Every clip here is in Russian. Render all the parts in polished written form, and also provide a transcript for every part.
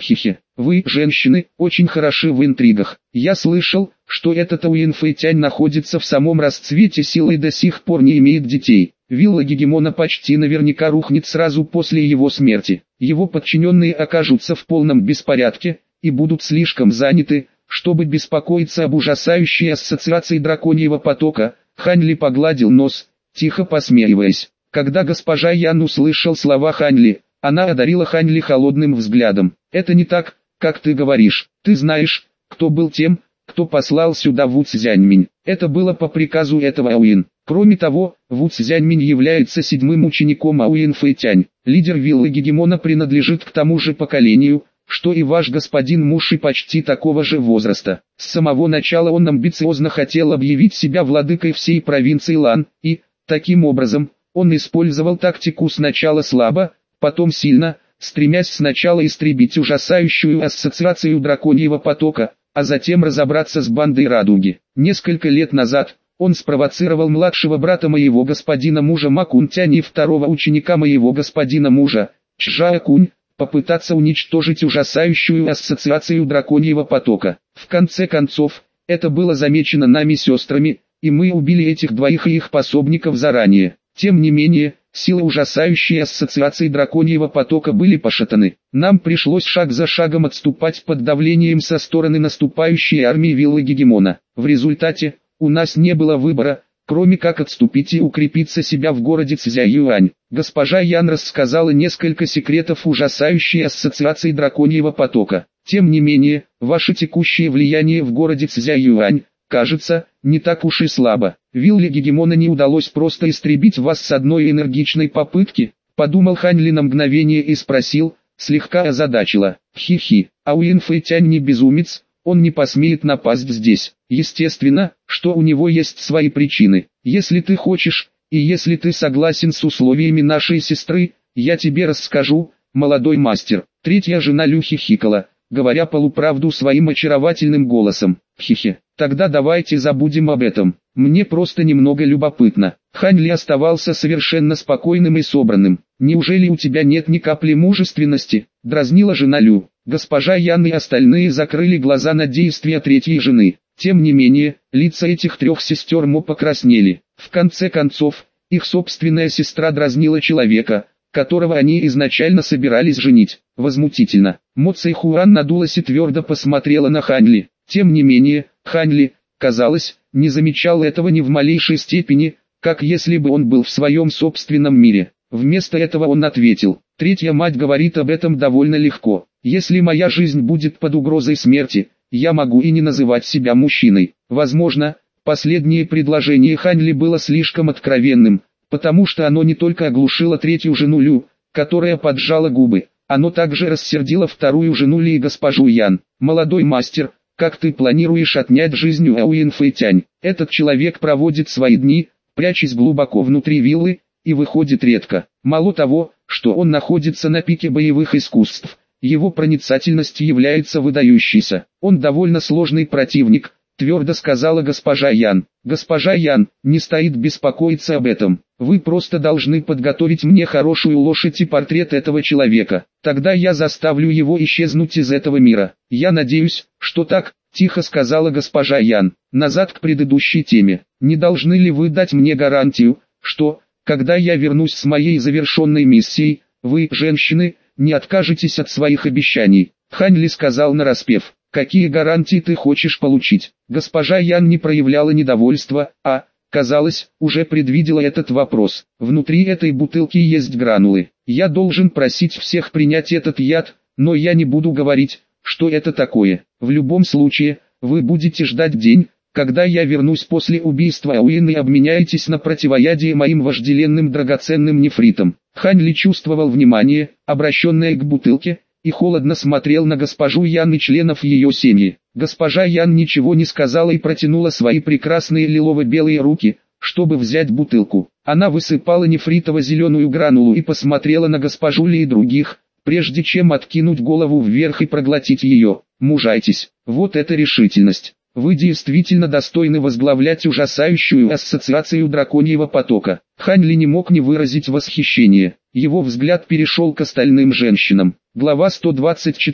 Хихи. Вы, женщины, очень хороши в интригах. Я слышал, что этот Уин Фэйтянь находится в самом расцвете силы и до сих пор не имеет детей. Вилла Гегемона почти наверняка рухнет сразу после его смерти. Его подчиненные окажутся в полном беспорядке и будут слишком заняты, чтобы беспокоиться об ужасающей ассоциации драконьего потока. Хань Ли погладил нос, тихо посмеиваясь. Когда госпожа Ян услышал слова Хань Ли, она одарила Хань Ли холодным взглядом. «Это не так, как ты говоришь. Ты знаешь, кто был тем, кто послал сюда Ву Цзяньминь. Это было по приказу этого Ауин. Кроме того, Ву Цзяньминь является седьмым учеником Ауин Фэйтянь. Лидер виллы Гегемона принадлежит к тому же поколению, что и ваш господин муж и почти такого же возраста. С самого начала он амбициозно хотел объявить себя владыкой всей провинции Лан, и, таким образом, он использовал тактику сначала слабо, потом сильно, стремясь сначала истребить ужасающую ассоциацию драконьего потока, а затем разобраться с бандой Радуги. Несколько лет назад, он спровоцировал младшего брата моего господина мужа Макунтянь и второго ученика моего господина мужа, Чжая Кунь, попытаться уничтожить ужасающую ассоциацию драконьего потока. В конце концов, это было замечено нами сестрами, и мы убили этих двоих и их пособников заранее. Тем не менее, силы ужасающей ассоциации драконьего потока были пошатаны. Нам пришлось шаг за шагом отступать под давлением со стороны наступающей армии виллы Гегемона. В результате, у нас не было выбора, кроме как отступить и укрепиться себя в городе Цзяюань. Госпожа Ян рассказала несколько секретов ужасающей ассоциации драконьего потока. Тем не менее, ваше текущее влияние в городе Цзяюань, кажется, не так уж и слабо. Вилле Гегемона не удалось просто истребить вас с одной энергичной попытки, подумал Хань Ли на мгновение и спросил, слегка озадачила. Хи-хи, а Уин Фэйтянь не безумец, он не посмеет напасть здесь. Естественно, что у него есть свои причины. Если ты хочешь, и если ты согласен с условиями нашей сестры, я тебе расскажу, молодой мастер. Третья жена Лю хихикала, говоря полуправду своим очаровательным голосом. Хихи, тогда давайте забудем об этом. Мне просто немного любопытно. Хань Ли оставался совершенно спокойным и собранным. Неужели у тебя нет ни капли мужественности? Дразнила жена Лю. Госпожа Ян и остальные закрыли глаза на действия третьей жены. Тем не менее, лица этих трех сестер покраснели. В конце концов, их собственная сестра дразнила человека, которого они изначально собирались женить. Возмутительно. Мо Цэйхуан надулась и твердо посмотрела на Хань Ли. Тем не менее, Хань Ли, казалось, не замечал этого ни в малейшей степени, как если бы он был в своем собственном мире. Вместо этого он ответил: «Третья мать говорит об этом довольно легко. Если моя жизнь будет под угрозой смерти, я могу и не называть себя мужчиной». Возможно, последнее предложение Хань Ли было слишком откровенным, потому что оно не только оглушило третью жену Лю, которая поджала губы, оно также рассердило вторую жену Ли и госпожу Ян. «Молодой мастер, как ты планируешь отнять жизнь у Уин Фэйтянь? Этот человек проводит свои дни, прячась глубоко внутри виллы, и выходит редко. Мало того, что он находится на пике боевых искусств, его проницательность является выдающейся. Он довольно сложный противник», твердо сказала госпожа Ян. «Госпожа Ян, не стоит беспокоиться об этом. Вы просто должны подготовить мне хорошую лошадь и портрет этого человека. Тогда я заставлю его исчезнуть из этого мира. Я надеюсь, что так», тихо сказала госпожа Ян. «Назад к предыдущей теме. Не должны ли вы дать мне гарантию, что, когда я вернусь с моей завершенной миссией, вы, женщины, не откажетесь от своих обещаний?» Хань Ли сказал нараспев. «Какие гарантии ты хочешь получить?» Госпожа Ян не проявляла недовольства, а, казалось, уже предвидела этот вопрос. «Внутри этой бутылки есть гранулы. Я должен просить всех принять этот яд, но я не буду говорить, что это такое. В любом случае, вы будете ждать день, когда я вернусь после убийства Ауин и обменяетесь на противоядие моим вожделенным драгоценным нефритом». Хань Ли чувствовал внимание, обращенное к бутылке, и холодно смотрел на госпожу Ян и членов ее семьи. Госпожа Ян ничего не сказала и протянула свои прекрасные лилово-белые руки, чтобы взять бутылку. Она высыпала нефритово-зеленую гранулу и посмотрела на госпожу Ли и других, прежде чем откинуть голову вверх и проглотить ее. «Мужайтесь, вот это решительность. Вы действительно достойны возглавлять ужасающую ассоциацию драконьего потока». Хань Ли не мог не выразить восхищение. Его взгляд перешел к остальным женщинам. Глава 124.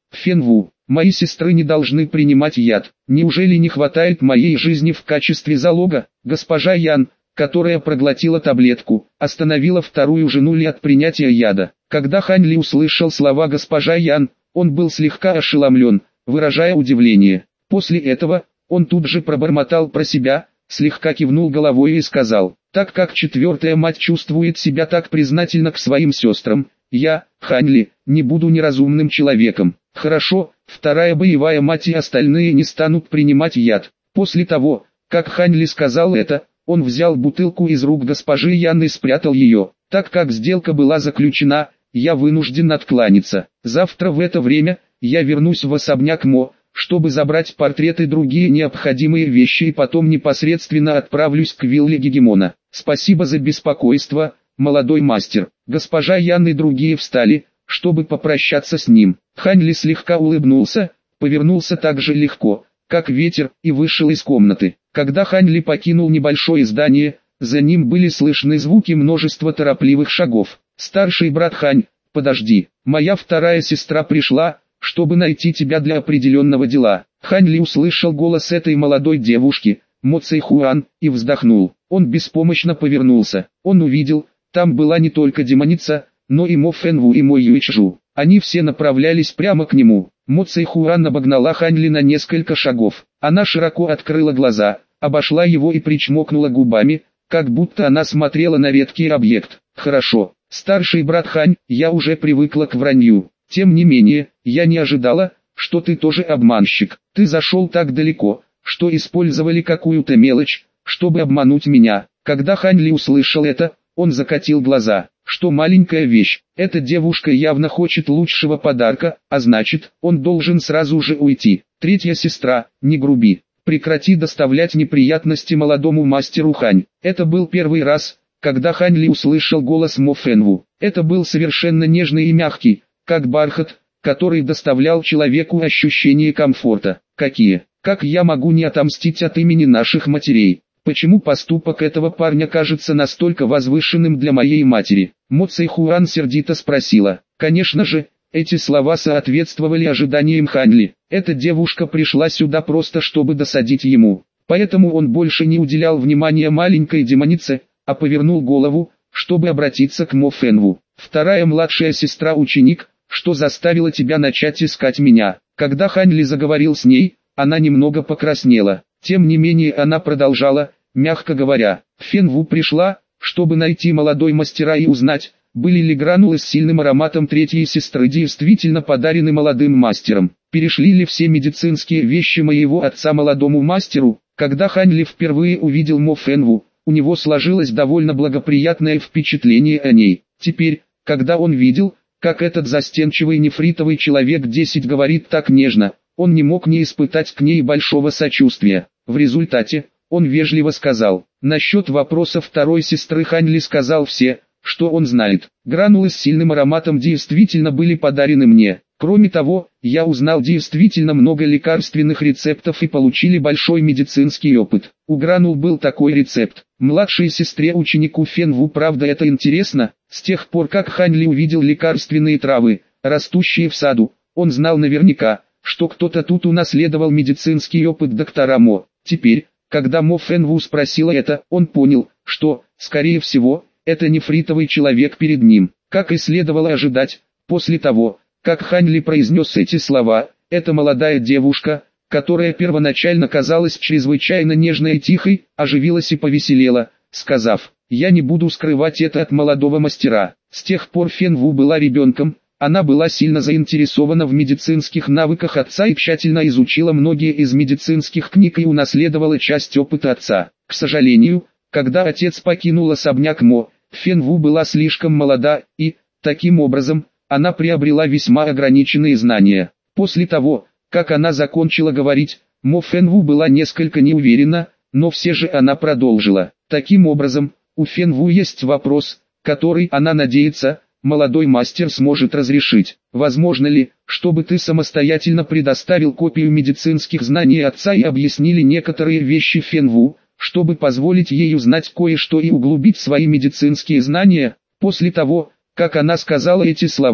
Фенву, мои сестры не должны принимать яд. Неужели не хватает моей жизни в качестве залога? Госпожа Ян, которая проглотила таблетку, остановила вторую жену Ли от принятия яда. Когда Хань Ли услышал слова госпожа Ян, он был слегка ошеломлен, выражая удивление. После этого, он тут же пробормотал про себя, слегка кивнул головой и сказал: так как четвертая мать чувствует себя так признательна к своим сестрам, я, Хань Ли, не буду неразумным человеком. Хорошо, вторая боевая мать и остальные не станут принимать яд. После того, как Хань Ли сказал это, он взял бутылку из рук госпожи Ян и спрятал ее. Так как сделка была заключена, я вынужден откланяться. Завтра в это время, я вернусь в особняк Мо, чтобы забрать портрет и другие необходимые вещи, и потом непосредственно отправлюсь к вилле Гегемона. Спасибо за беспокойство, молодой мастер. Госпожа Ян и другие встали, чтобы попрощаться с ним. Хань Ли слегка улыбнулся, повернулся так же легко, как ветер, и вышел из комнаты. Когда Хань Ли покинул небольшое здание, за ним были слышны звуки множества торопливых шагов. Старший брат Хань, подожди, моя вторая сестра пришла, чтобы найти тебя для определенного дела. Хань Ли услышал голос этой молодой девушки, Мо Цэйхуан, и вздохнул. Он беспомощно повернулся. Он увидел, там была не только демоница, но и Мо Фэнву и Мо Юйчжу. Они все направлялись прямо к нему. Мо Цэйхуан обогнала Хань Ли на несколько шагов. Она широко открыла глаза, обошла его и причмокнула губами, как будто она смотрела на редкий объект. Хорошо, старший брат Хань, я уже привыкла к вранью. Тем не менее, я не ожидала, что ты тоже обманщик. Ты зашел так далеко, что использовали какую-то мелочь, чтобы обмануть меня. Когда Хань Ли услышал это, он закатил глаза. Что маленькая вещь, эта девушка явно хочет лучшего подарка, а значит, он должен сразу же уйти. Третья сестра, не груби. Прекрати доставлять неприятности молодому мастеру Хань. Это был первый раз, когда Хань Ли услышал голос Мо Фэнву. Это был совершенно нежный и мягкий, как бархат, который доставлял человеку ощущение комфорта. Как я могу не отомстить от имени наших матерей? Почему поступок этого парня кажется настолько возвышенным для моей матери? Мо Цэйхуан сердито спросила. Конечно же, эти слова соответствовали ожиданиям Хань Ли. Эта девушка пришла сюда просто чтобы досадить ему. Поэтому он больше не уделял внимания маленькой демонице, а повернул голову, чтобы обратиться к Мо Фэнву. Вторая младшая сестра ученик, что заставило тебя начать искать меня? Когда Хань Ли заговорил с ней, она немного покраснела. Тем не менее она продолжала, мягко говоря. Фэнву пришла, чтобы найти молодой мастера и узнать, были ли гранулы с сильным ароматом третьей сестры действительно подарены молодым мастером. Перешли ли все медицинские вещи моего отца молодому мастеру? Когда Хань Ли впервые увидел Мо Фэнву, у него сложилось довольно благоприятное впечатление о ней. Теперь, когда он видел, как этот застенчивый нефритовый человек 10 говорит так нежно, он не мог не испытать к ней большого сочувствия. В результате, он вежливо сказал. Насчет вопроса второй сестры Хань Ли сказал все, что он знает. Гранулы с сильным ароматом действительно были подарены мне. Кроме того, я узнал действительно много лекарственных рецептов и получили большой медицинский опыт. У гранул был такой рецепт. Младшей сестре ученику Фэнву, правда, это интересно. С тех пор как Хань Ли увидел лекарственные травы, растущие в саду, он знал наверняка, что кто-то тут унаследовал медицинский опыт доктора Мо. Теперь, когда Мо Фэнву спросила это, он понял, что, скорее всего, это нефритовый человек перед ним. Как и следовало ожидать, после того, как Хань Ли произнес эти слова, эта молодая девушка, которая первоначально казалась чрезвычайно нежной и тихой, оживилась и повеселела, сказав: «Я не буду скрывать это от молодого мастера». С тех пор Фэнву была ребенком, она была сильно заинтересована в медицинских навыках отца и тщательно изучила многие из медицинских книг и унаследовала часть опыта отца. К сожалению, когда отец покинул особняк Мо, Фэнву была слишком молода и, таким образом, она приобрела весьма ограниченные знания. После того, как она закончила говорить, Мо Фэнву была несколько неуверена, но все же она продолжила. Таким образом, у Фэнву есть вопрос, который, она надеется, молодой мастер сможет разрешить. Возможно ли, чтобы ты самостоятельно предоставил копию медицинских знаний отца и объяснили некоторые вещи Фэнву, чтобы позволить ей узнать кое-что и углубить свои медицинские знания? После того, как она сказала эти слова,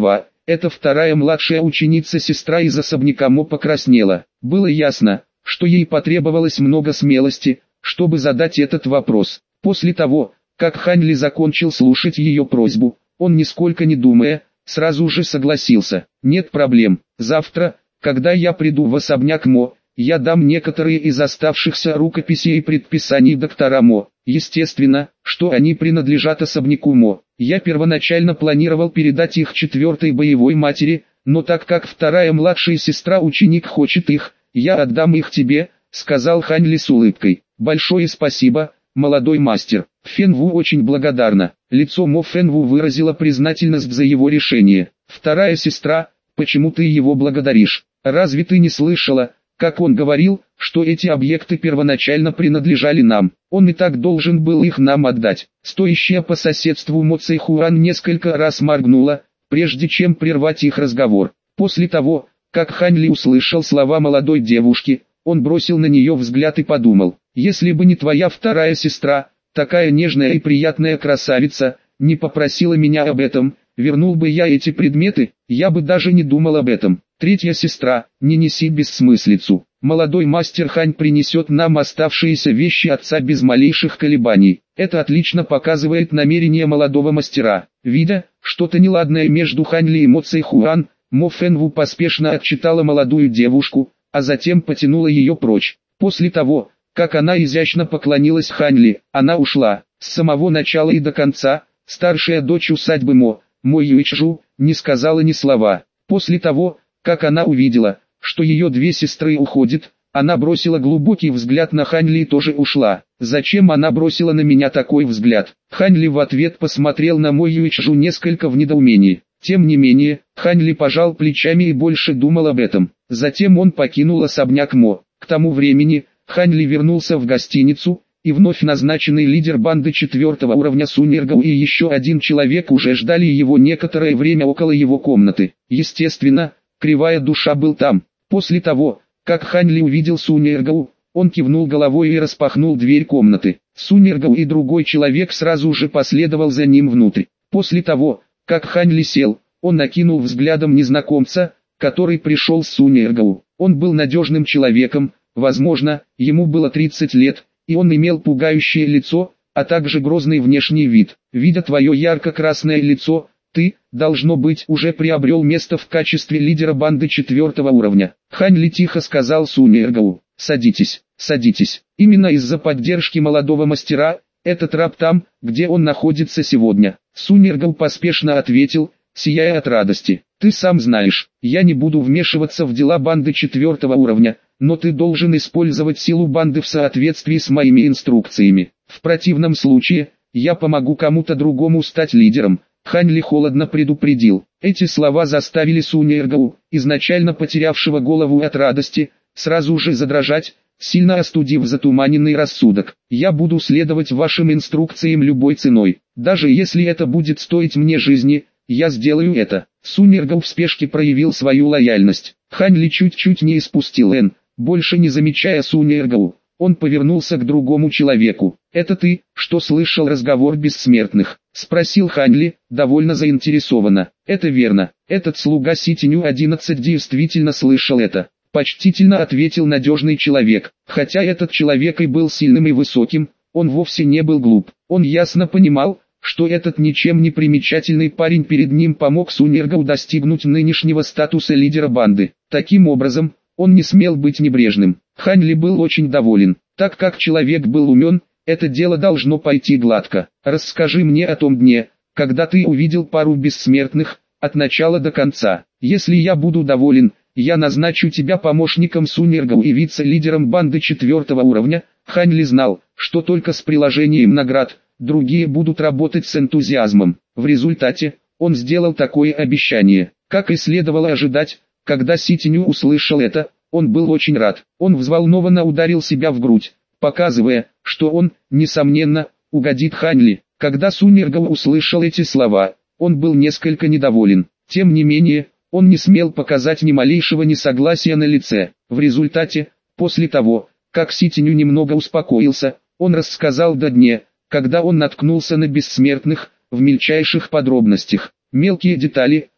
эта вторая младшая ученица-сестра из особняка Мо покраснела. Было ясно, что ей потребовалось много смелости, чтобы задать этот вопрос. После того, как Хань Ли закончил слушать ее просьбу, он нисколько не думая, сразу же согласился. Нет проблем, завтра, когда я приду в особняк Мо, я дам некоторые из оставшихся рукописей и предписаний доктора Мо. Естественно, что они принадлежат особняку Мо. Я первоначально планировал передать их четвертой боевой матери, но так как вторая младшая сестра ученик хочет их, я отдам их тебе, сказал Хань Ли с улыбкой. Большое спасибо, молодой мастер. Фэн Ву очень благодарна. Лицо Мо Фэн Ву выразило признательность за его решение. Вторая сестра, почему ты его благодаришь? Разве ты не слышала, как он говорил, что эти объекты первоначально принадлежали нам? Он и так должен был их нам отдать. Стоящая по соседству Мо Цэй Хуан несколько раз моргнула, прежде чем прервать их разговор. После того, как Хань Ли услышал слова молодой девушки, он бросил на нее взгляд и подумал: если бы не твоя вторая сестра, такая нежная и приятная красавица, не попросила меня об этом, вернул бы я эти предметы, я бы даже не думал об этом. Третья сестра, не неси бессмыслицу. Молодой мастер Хань принесет нам оставшиеся вещи отца без малейших колебаний. Это отлично показывает намерение молодого мастера. Видя что-то неладное между Хань Ли и Мо Цэй Хуан, Мо Фэн Ву поспешно отчитала молодую девушку, а затем потянула ее прочь. После того, как она изящно поклонилась Хань Ли, она ушла. С самого начала и до конца, старшая дочь усадьбы Мо Юйчжу, не сказала ни слова. После того, как она увидела, что ее две сестры уходят, она бросила глубокий взгляд на Хань Ли и тоже ушла. Зачем она бросила на меня такой взгляд? Хань Ли в ответ посмотрел на Мо Юйчжу несколько в недоумении. Тем не менее, Хань Ли пожал плечами и больше думал об этом. Затем он покинул особняк Мо. К тому времени, Хань Ли вернулся в гостиницу, и вновь назначенный лидер банды 4-го уровня Сунергау и еще один человек уже ждали его некоторое время около его комнаты. Естественно, Кривая Душа был там. После того, как Хань Ли увидел Сунергау, он кивнул головой и распахнул дверь комнаты. Сунергау и другой человек сразу же последовал за ним внутрь. После того, как Хань Ли сел, он накинул взглядом незнакомца, который пришел с Сунергау. Он был надежным человеком, возможно, ему было 30 лет, и он имел пугающее лицо, а также грозный внешний вид. Видя твое ярко-красное лицо, ты, должно быть, уже приобрел место в качестве лидера банды 4-го уровня. Хань Ли тихо сказал Сунергау: садитесь, садитесь. Именно из-за поддержки молодого мастера, этот раб там, где он находится сегодня. Сунергау поспешно ответил, сияя от радости: ты сам знаешь, я не буду вмешиваться в дела банды 4-го уровня, но ты должен использовать силу банды в соответствии с моими инструкциями. В противном случае, я помогу кому-то другому стать лидером. Хань Ли холодно предупредил. Эти слова заставили Сунергау, изначально потерявшего голову от радости, сразу же задрожать, сильно остудив затуманенный рассудок. Я буду следовать вашим инструкциям любой ценой. Даже если это будет стоить мне жизни, я сделаю это. Сунергау в спешке проявил свою лояльность. Хань Ли чуть-чуть не испустил Н. Больше не замечая Сунергау, он повернулся к другому человеку. «Это ты, что слышал разговор бессмертных?» — спросил Хань Ли, довольно заинтересованно. «Это верно, этот слуга Ситиню 11 действительно слышал это», — почтительно ответил надежный человек. Хотя этот человек и был сильным и высоким, он вовсе не был глуп. Он ясно понимал, что этот ничем не примечательный парень перед ним помог Сунергау достигнуть нынешнего статуса лидера банды. Таким образом, он не смел быть небрежным. Хань Ли был очень доволен. Так как человек был умен, это дело должно пойти гладко. Расскажи мне о том дне, когда ты увидел пару бессмертных, от начала до конца. Если я буду доволен, я назначу тебя помощником Сунергау и вице-лидером банды 4-го уровня. Хань Ли знал, что только с приложением наград, другие будут работать с энтузиазмом. В результате, он сделал такое обещание. Как и следовало ожидать, когда Ситиню услышал это, он был очень рад. Он взволнованно ударил себя в грудь, показывая, что он, несомненно, угодит Хань Ли. Когда Сунергау услышал эти слова, он был несколько недоволен. Тем не менее, он не смел показать ни малейшего несогласия на лице. В результате, после того, как Ситиню немного успокоился, он рассказал до дня, когда он наткнулся на бессмертных, в мельчайших подробностях. Мелкие детали,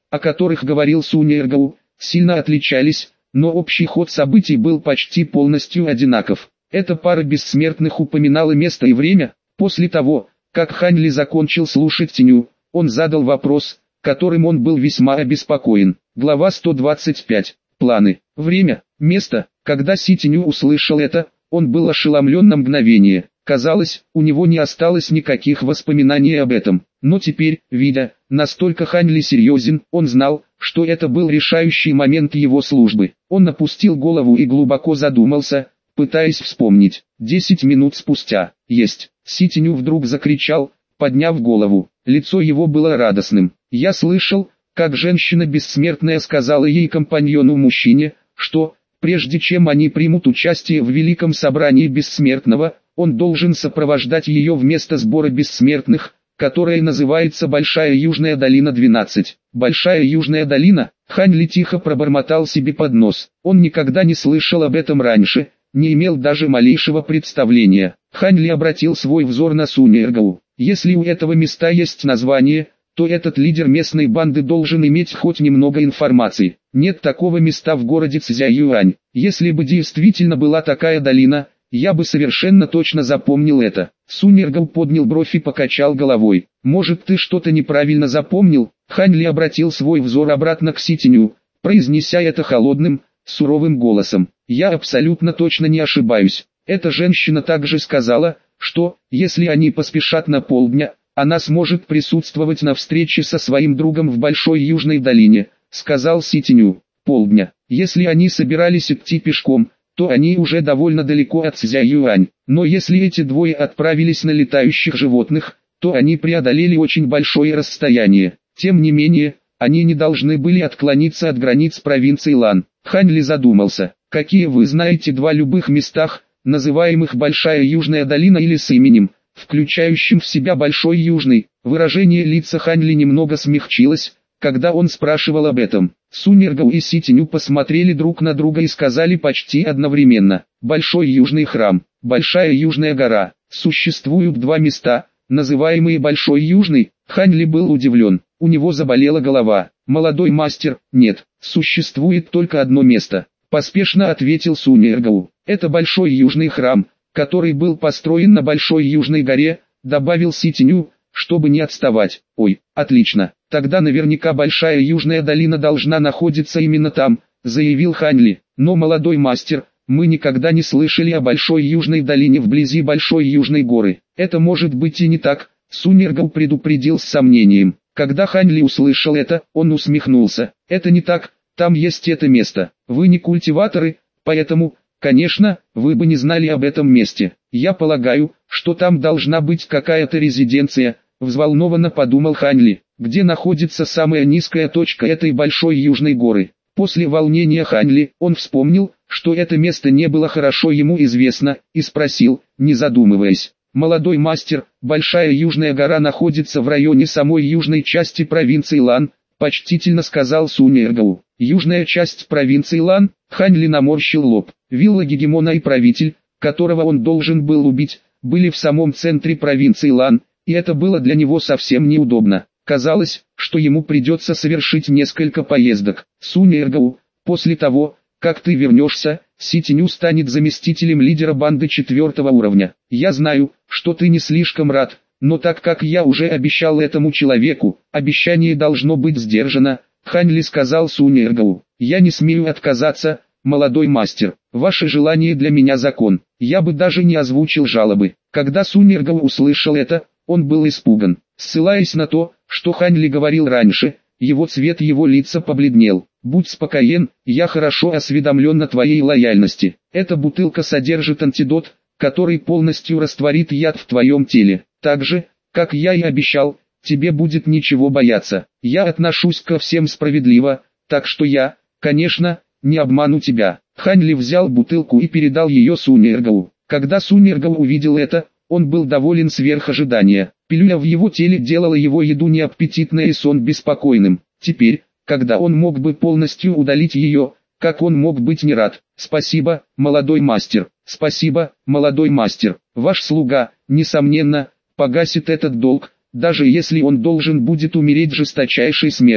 о которых говорил Суньергау, сильно отличались, но общий ход событий был почти полностью одинаков. Эта пара бессмертных упоминала место и время. После того, как Хань Ли закончил слушать Теню, он задал вопрос, которым он был весьма обеспокоен. Глава 125. Планы. Время, место. Когда Си Теню услышал это, он был ошеломлен на мгновение. Казалось, у него не осталось никаких воспоминаний об этом. Но теперь, видя, настолько Хань Ли серьезен, он знал, что это был решающий момент его службы. Он опустил голову и глубоко задумался, пытаясь вспомнить. 10 минут спустя. Есть. Си Теню вдруг закричал, подняв голову. Лицо его было радостным. Я слышал, как женщина бессмертная сказала ей компаньону-мужчине, что, прежде чем они примут участие в великом собрании бессмертного, он должен сопровождать ее в место сбора бессмертных, которое называется Большая Южная долина 12. Большая Южная долина, Хань Ли тихо пробормотал себе под нос. Он никогда не слышал об этом раньше, не имел даже малейшего представления. Хань Ли обратил свой взор на Суньергау. Если у этого места есть название, то этот лидер местной банды должен иметь хоть немного информации. Нет такого места в городе Цзяюань. Если бы действительно была такая долина, я бы совершенно точно запомнил это. Суньергау поднял бровь и покачал головой. Может, ты что-то неправильно запомнил? Хань Ли обратил свой взор обратно к Си Теню, произнеся это холодным, суровым голосом. Я абсолютно точно не ошибаюсь. Эта женщина также сказала, что, если они поспешат на полдня, она сможет присутствовать на встрече со своим другом в Большой Южной долине, сказал Си Теню. Полдня. Если они собирались идти пешком, то они уже довольно далеко от Цзяюань. Но если эти двое отправились на летающих животных, то они преодолели очень большое расстояние. Тем не менее, они не должны были отклониться от границ провинции Лан. Хань Ли задумался. Какие вы знаете два любых местах, называемых Большая Южная долина или с именем, включающим в себя Большой Южный? Выражение лица Хань Ли немного смягчилось, когда он спрашивал об этом. Суньергау и Си Теню посмотрели друг на друга и сказали почти одновременно. Большой Южный храм, Большая Южная гора. Существуют два места, называемые Большой Южный. Хань Ли был удивлен. У него заболела голова. Молодой мастер, нет, существует только одно место. Поспешно ответил Суньергау. Это Большой Южный храм, который был построен на Большой Южной горе, добавил Си Теню, чтобы не отставать. Ой, отлично, тогда наверняка Большая Южная долина должна находиться именно там, заявил Хань Ли. Но, молодой мастер, мы никогда не слышали о Большой Южной долине вблизи Большой Южной горы. Это может быть и не так, Суньергау предупредил с сомнением. Когда Хань Ли услышал это, он усмехнулся. Это не так, там есть это место. Вы не культиваторы, поэтому, конечно, вы бы не знали об этом месте. Я полагаю, что там должна быть какая-то резиденция, взволнованно подумал Хань Ли. Где находится самая низкая точка этой Большой Южной горы? После волнения Хань Ли, он вспомнил, что это место не было хорошо ему известно, и спросил, не задумываясь. Молодой мастер, Большая Южная гора находится в районе самой южной части провинции Лан, почтительно сказал Суньергау. Южная часть провинции Лан, Хань Ли наморщил лоб. Вилла Гегемона и правитель, которого он должен был убить, были в самом центре провинции Лан, и это было для него совсем неудобно. Казалось, что ему придется совершить несколько поездок. Суньергау, после того, как ты вернешься, Си Теню станет заместителем лидера банды 4-го уровня. Я знаю, что ты не слишком рад, но так как я уже обещал этому человеку, обещание должно быть сдержано, Хань Ли сказал Суньергау. Я не смею отказаться, молодой мастер. Ваше желание для меня закон. Я бы даже не озвучил жалобы. Когда Суньергау услышал это, он был испуган. Ссылаясь на то, что Хань Ли говорил раньше, его цвет его лица побледнел. Будь спокоен, я хорошо осведомлен о твоей лояльности. Эта бутылка содержит антидот, который полностью растворит яд в твоем теле. Так же, как я и обещал, тебе будет ничего бояться. Я отношусь ко всем справедливо, так что я, конечно, не обману тебя. Хань Ли взял бутылку и передал ее Суньергау. Когда Суньергау увидел это, он был доволен сверх ожидания. Пилюля в его теле делала его еду неаппетитной и сон беспокойным. Теперь, когда он мог бы полностью удалить ее, как он мог быть не рад? Спасибо, молодой мастер. Спасибо, молодой мастер. Ваш слуга, несомненно, погасит этот долг, даже если он должен будет умереть жесточайшей смертью.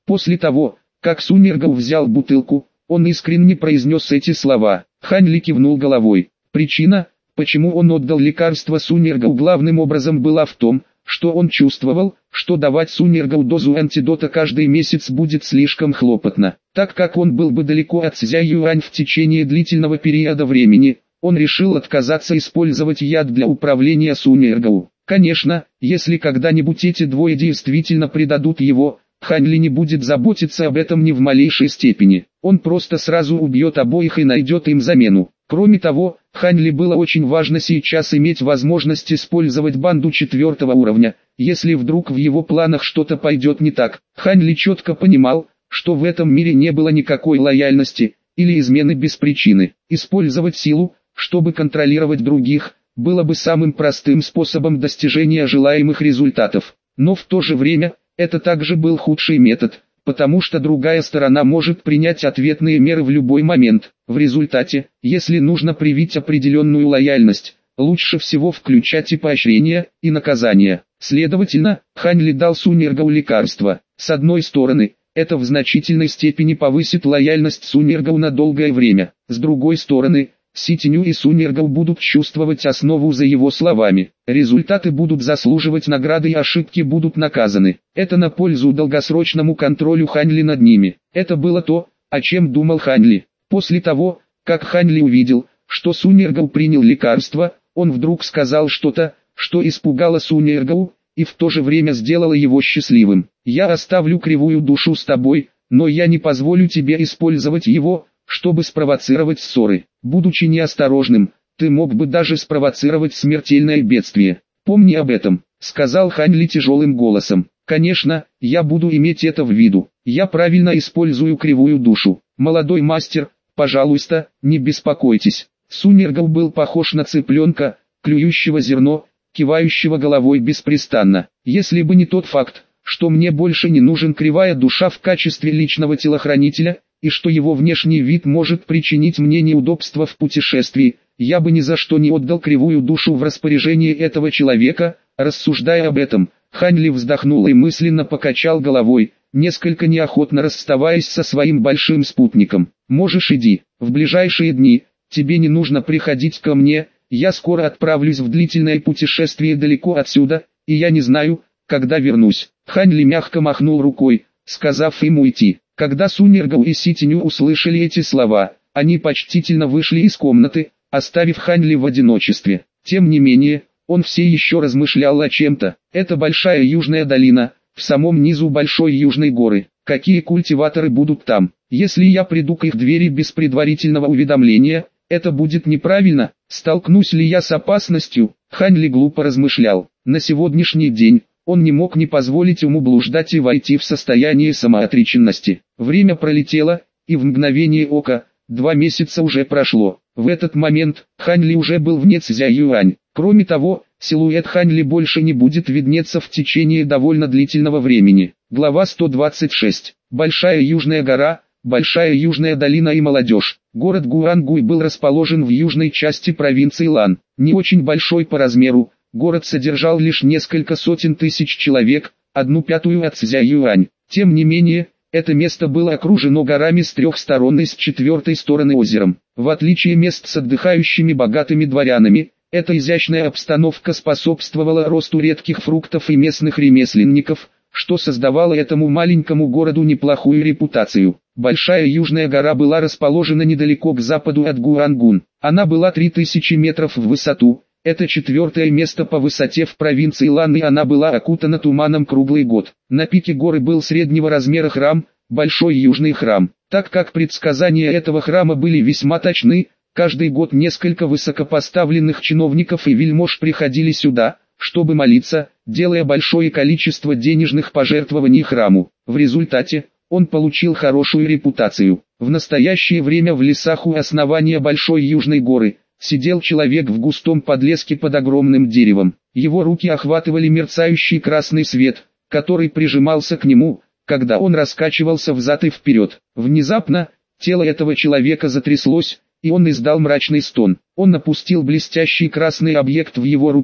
После того, как Сунергал взял бутылку, он искренне произнес эти слова. Хань Ли кивнул головой. Причина, почему он отдал лекарство Сунергал, главным образом была в том, что он чувствовал, что давать Сунергал дозу антидота каждый месяц будет слишком хлопотно. Так как он был бы далеко от Цзя Юань в течение длительного периода времени, он решил отказаться использовать яд для управления Сунергал. Конечно, если когда-нибудь эти двое действительно предадут его, Хань Ли не будет заботиться об этом ни в малейшей степени. Он просто сразу убьет обоих и найдет им замену. Кроме того, Хань Ли было очень важно сейчас иметь возможность использовать банду 4-го уровня, если вдруг в его планах что-то пойдет не так. Хань Ли четко понимал, что в этом мире не было никакой лояльности или измены без причины. Использовать силу, чтобы контролировать других, было бы самым простым способом достижения желаемых результатов. Но в то же время, это также был худший метод, потому что другая сторона может принять ответные меры в любой момент. В результате, если нужно привить определенную лояльность, лучше всего включать и поощрения, и наказания. Следовательно, Хань Ли дал Сунергал лекарство. С одной стороны, это в значительной степени повысит лояльность Сунергал на долгое время. С другой стороны, Си Тяню и Сунергал будут чувствовать основу за его словами. Результаты будут заслуживать награды и ошибки будут наказаны. Это на пользу долгосрочному контролю Хань Ли над ними. Это было то, о чем думал Хань Ли. После того, как Хань Ли увидел, что Сунергал принял лекарство, он вдруг сказал что-то, что испугало Сунергал, и в то же время сделало его счастливым. «Я оставлю кривую душу с тобой, но я не позволю тебе использовать его, чтобы спровоцировать ссоры. Будучи неосторожным, ты мог бы даже спровоцировать смертельное бедствие. Помни об этом», — сказал Хань Ли тяжелым голосом. «Конечно, я буду иметь это в виду. Я правильно использую кривую душу. Молодой мастер, пожалуйста, не беспокойтесь». Сунергал был похож на цыпленка, клюющего зерно, кивающего головой беспрестанно. «Если бы не тот факт, что мне больше не нужен кривая душа в качестве личного телохранителя, и что его внешний вид может причинить мне неудобства в путешествии, я бы ни за что не отдал кривую душу в распоряжение этого человека». Рассуждая об этом, Хань Ли вздохнул и мысленно покачал головой, несколько неохотно расставаясь со своим большим спутником. «Можешь иди, в ближайшие дни, тебе не нужно приходить ко мне, я скоро отправлюсь в длительное путешествие далеко отсюда, и я не знаю, когда вернусь». Хань Ли мягко махнул рукой, сказав им уйти. Когда Сунергал и Си Тяню услышали эти слова, они почтительно вышли из комнаты, оставив Хань Ли в одиночестве. Тем не менее, он все еще размышлял о чем-то. Это большая южная долина, в самом низу большой южной горы. Какие культиваторы будут там? Если я приду к их двери без предварительного уведомления, это будет неправильно. Столкнусь ли я с опасностью? Хань Ли глупо размышлял. На сегодняшний день он не мог не позволить уму блуждать и войти в состояние самоотреченности. Время пролетело, и в мгновение ока, 2 месяца уже прошло. В этот момент, Хань Ли уже был вне Цзя Юань. Кроме того, силуэт Хань Ли больше не будет виднеться в течение довольно длительного времени. Глава 126. Большая Южная гора, Большая Южная долина и молодежь. Город Гуангуй был расположен в южной части провинции Лан. Не очень большой по размеру, город содержал лишь несколько сотен тысяч человек, 1/5 от Цзя Юань. Тем не менее, это место было окружено горами с 3 сторон и с 4 стороны озером. В отличие мест с отдыхающими богатыми дворянами, эта изящная обстановка способствовала росту редких фруктов и местных ремесленников, что создавало этому маленькому городу неплохую репутацию. Большая Южная гора была расположена недалеко к западу от Гуангун. Она была 3000 метров в высоту. Это 4-е место по высоте в провинции Лан, и она была окутана туманом круглый год. На пике горы был среднего размера храм, Большой Южный храм. Так как предсказания этого храма были весьма точны, каждый год несколько высокопоставленных чиновников и вельмож приходили сюда, чтобы молиться, делая большое количество денежных пожертвований храму. В результате, он получил хорошую репутацию. В настоящее время в лесах у основания Большой Южной горы сидел человек в густом подлеске под огромным деревом. Его руки охватывали мерцающий красный свет, который прижимался к нему, когда он раскачивался взад и вперед. Внезапно, тело этого человека затряслось, и он издал мрачный стон. Он опустил блестящий красный объект в его руке,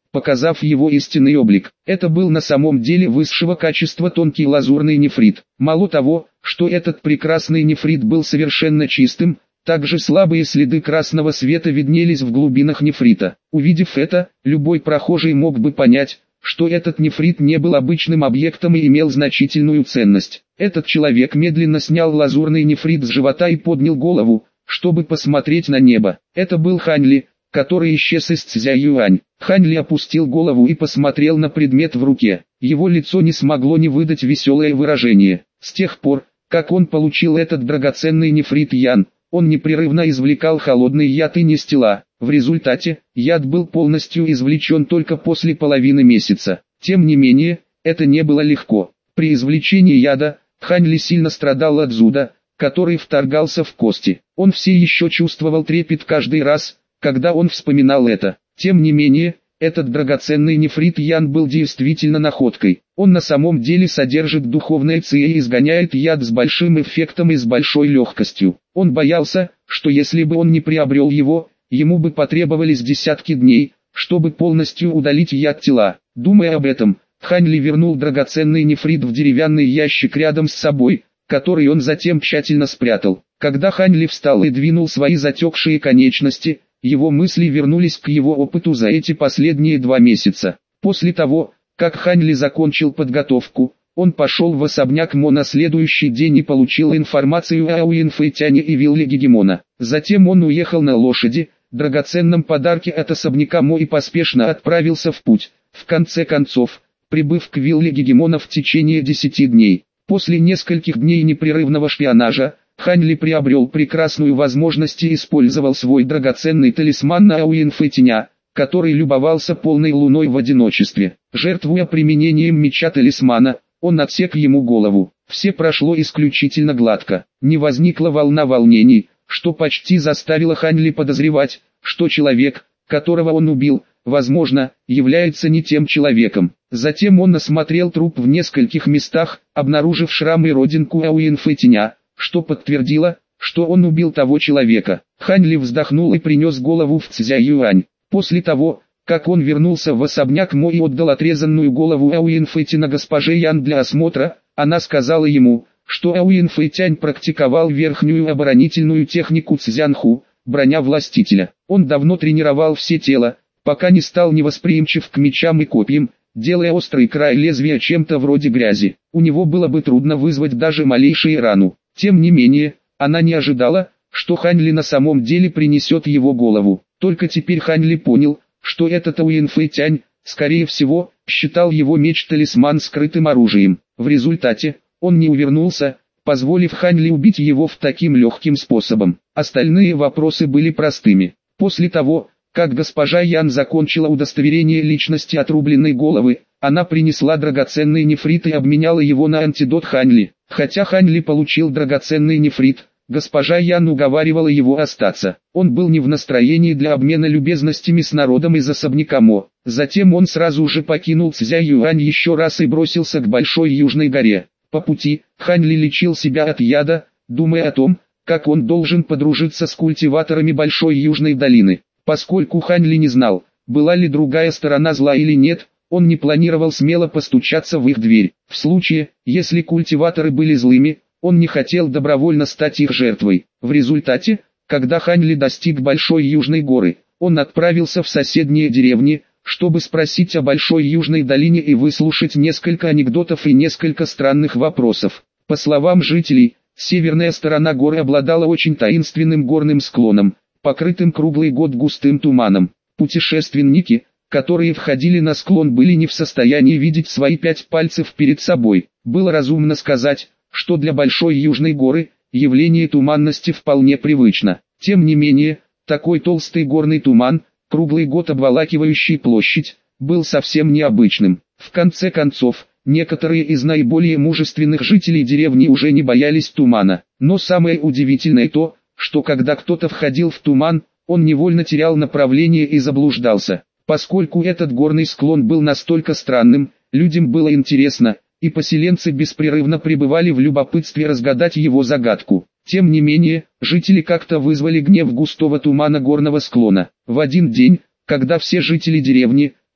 показав его истинный облик. Это был на самом деле высшего качества тонкий лазурный нефрит. Мало того, что этот прекрасный нефрит был совершенно чистым, также слабые следы красного света виднелись в глубинах нефрита. Увидев это, любой прохожий мог бы понять, что этот нефрит не был обычным объектом и имел значительную ценность. Этот человек медленно снял лазурный нефрит с живота и поднял голову, чтобы посмотреть на небо. Это был Хань Ли, который исчез из Цзяюань. Хань Ли опустил голову и посмотрел на предмет в руке. Его лицо не смогло не выдать веселое выражение. С тех пор, как он получил этот драгоценный нефрит Ян, он непрерывно извлекал холодный яд и нестила. В результате, яд был полностью извлечен только после половины месяца. Тем не менее, это не было легко. При извлечении яда, Хань Ли сильно страдал от зуда, который вторгался в кости. Он все еще чувствовал трепет каждый раз, когда он вспоминал это. Тем не менее, этот драгоценный нефрит Ян был действительно находкой. Он на самом деле содержит духовное ци и изгоняет яд с большим эффектом и с большой легкостью. Он боялся, что если бы он не приобрел его, ему бы потребовались десятки дней, чтобы полностью удалить яд тела. Думая об этом, Хань Ли вернул драгоценный нефрит в деревянный ящик рядом с собой, который он затем тщательно спрятал. Когда Хань Ли встал и двинул свои затекшие конечности, его мысли вернулись к его опыту за эти последние 2 месяца. После того, как Хань Ли закончил подготовку, он пошел в особняк Мо на следующий день и получил информацию о Уинфэйтяне и вилле Гегемона. Затем он уехал на лошади, драгоценном подарке от особняка Мо, и поспешно отправился в путь. В конце концов, прибыв к вилле Гегемона в течение 10 дней, после нескольких дней непрерывного шпионажа, Хань Ли приобрел прекрасную возможность и использовал свой драгоценный талисман на Уинфэйтяня, который любовался полной луной в одиночестве. Жертвуя применением меча талисмана, он отсек ему голову. Все прошло исключительно гладко. Не возникла волна волнений, что почти заставило Хань Ли подозревать, что человек, которого он убил, возможно, является не тем человеком. Затем он осмотрел труп в нескольких местах, обнаружив шрам и родинку Уинфэйтяня, что подтвердило, что он убил того человека. Хань Ли вздохнул и принес голову в Цзяюань. После того, как он вернулся в особняк Мо и отдал отрезанную голову Уинфэйтяна госпоже Ян для осмотра, она сказала ему, что Уинфэйтянь практиковал верхнюю оборонительную технику Цзянху, броня властителя. Он давно тренировал все тело, пока не стал невосприимчив к мечам и копьям, делая острый край лезвия чем-то вроде грязи. У него было бы трудно вызвать даже малейшую рану. Тем не менее, она не ожидала, что Хань Ли на самом деле принесет его голову. Только теперь Хань Ли понял, что этот Уинфэйтянь, скорее всего, считал его меч-талисман скрытым оружием. В результате, он не увернулся, позволив Хань Ли убить его таким легким способом. Остальные вопросы были простыми. После того, как госпожа Ян закончила удостоверение личности отрубленной головы, она принесла драгоценный нефрит и обменяла его на антидот Хань Ли. Хотя Хань Ли получил драгоценный нефрит, госпожа Ян уговаривала его остаться. Он был не в настроении для обмена любезностями с народом из особняка Мо. Затем он сразу же покинул Цзяюань еще раз и бросился к Большой Южной горе. По пути, Хань Ли лечил себя от яда, думая о том, как он должен подружиться с культиваторами Большой Южной долины. Поскольку Хань Ли не знал, была ли другая сторона зла или нет, он не планировал смело постучаться в их дверь. В случае, если культиваторы были злыми, он не хотел добровольно стать их жертвой. В результате, когда Хань Ли достиг Большой Южной горы, он отправился в соседние деревни, чтобы спросить о Большой Южной долине и выслушать несколько анекдотов и несколько странных вопросов. По словам жителей, северная сторона горы обладала очень таинственным горным склоном, покрытым круглый год густым туманом. Путешественники, которые входили на склон, были не в состоянии видеть свои 5 пальцев перед собой. Было разумно сказать, что для Большой Южной горы, явление туманности вполне привычно. Тем не менее, такой толстый горный туман, круглый год обволакивающий площадь, был совсем необычным. В конце концов, некоторые из наиболее мужественных жителей деревни уже не боялись тумана. Но самое удивительное то, что когда кто-то входил в туман, он невольно терял направление и заблуждался. Поскольку этот горный склон был настолько странным, людям было интересно, и поселенцы беспрерывно пребывали в любопытстве разгадать его загадку. Тем не менее, жители как-то вызвали гнев густого тумана горного склона. В один день, когда все жители деревни,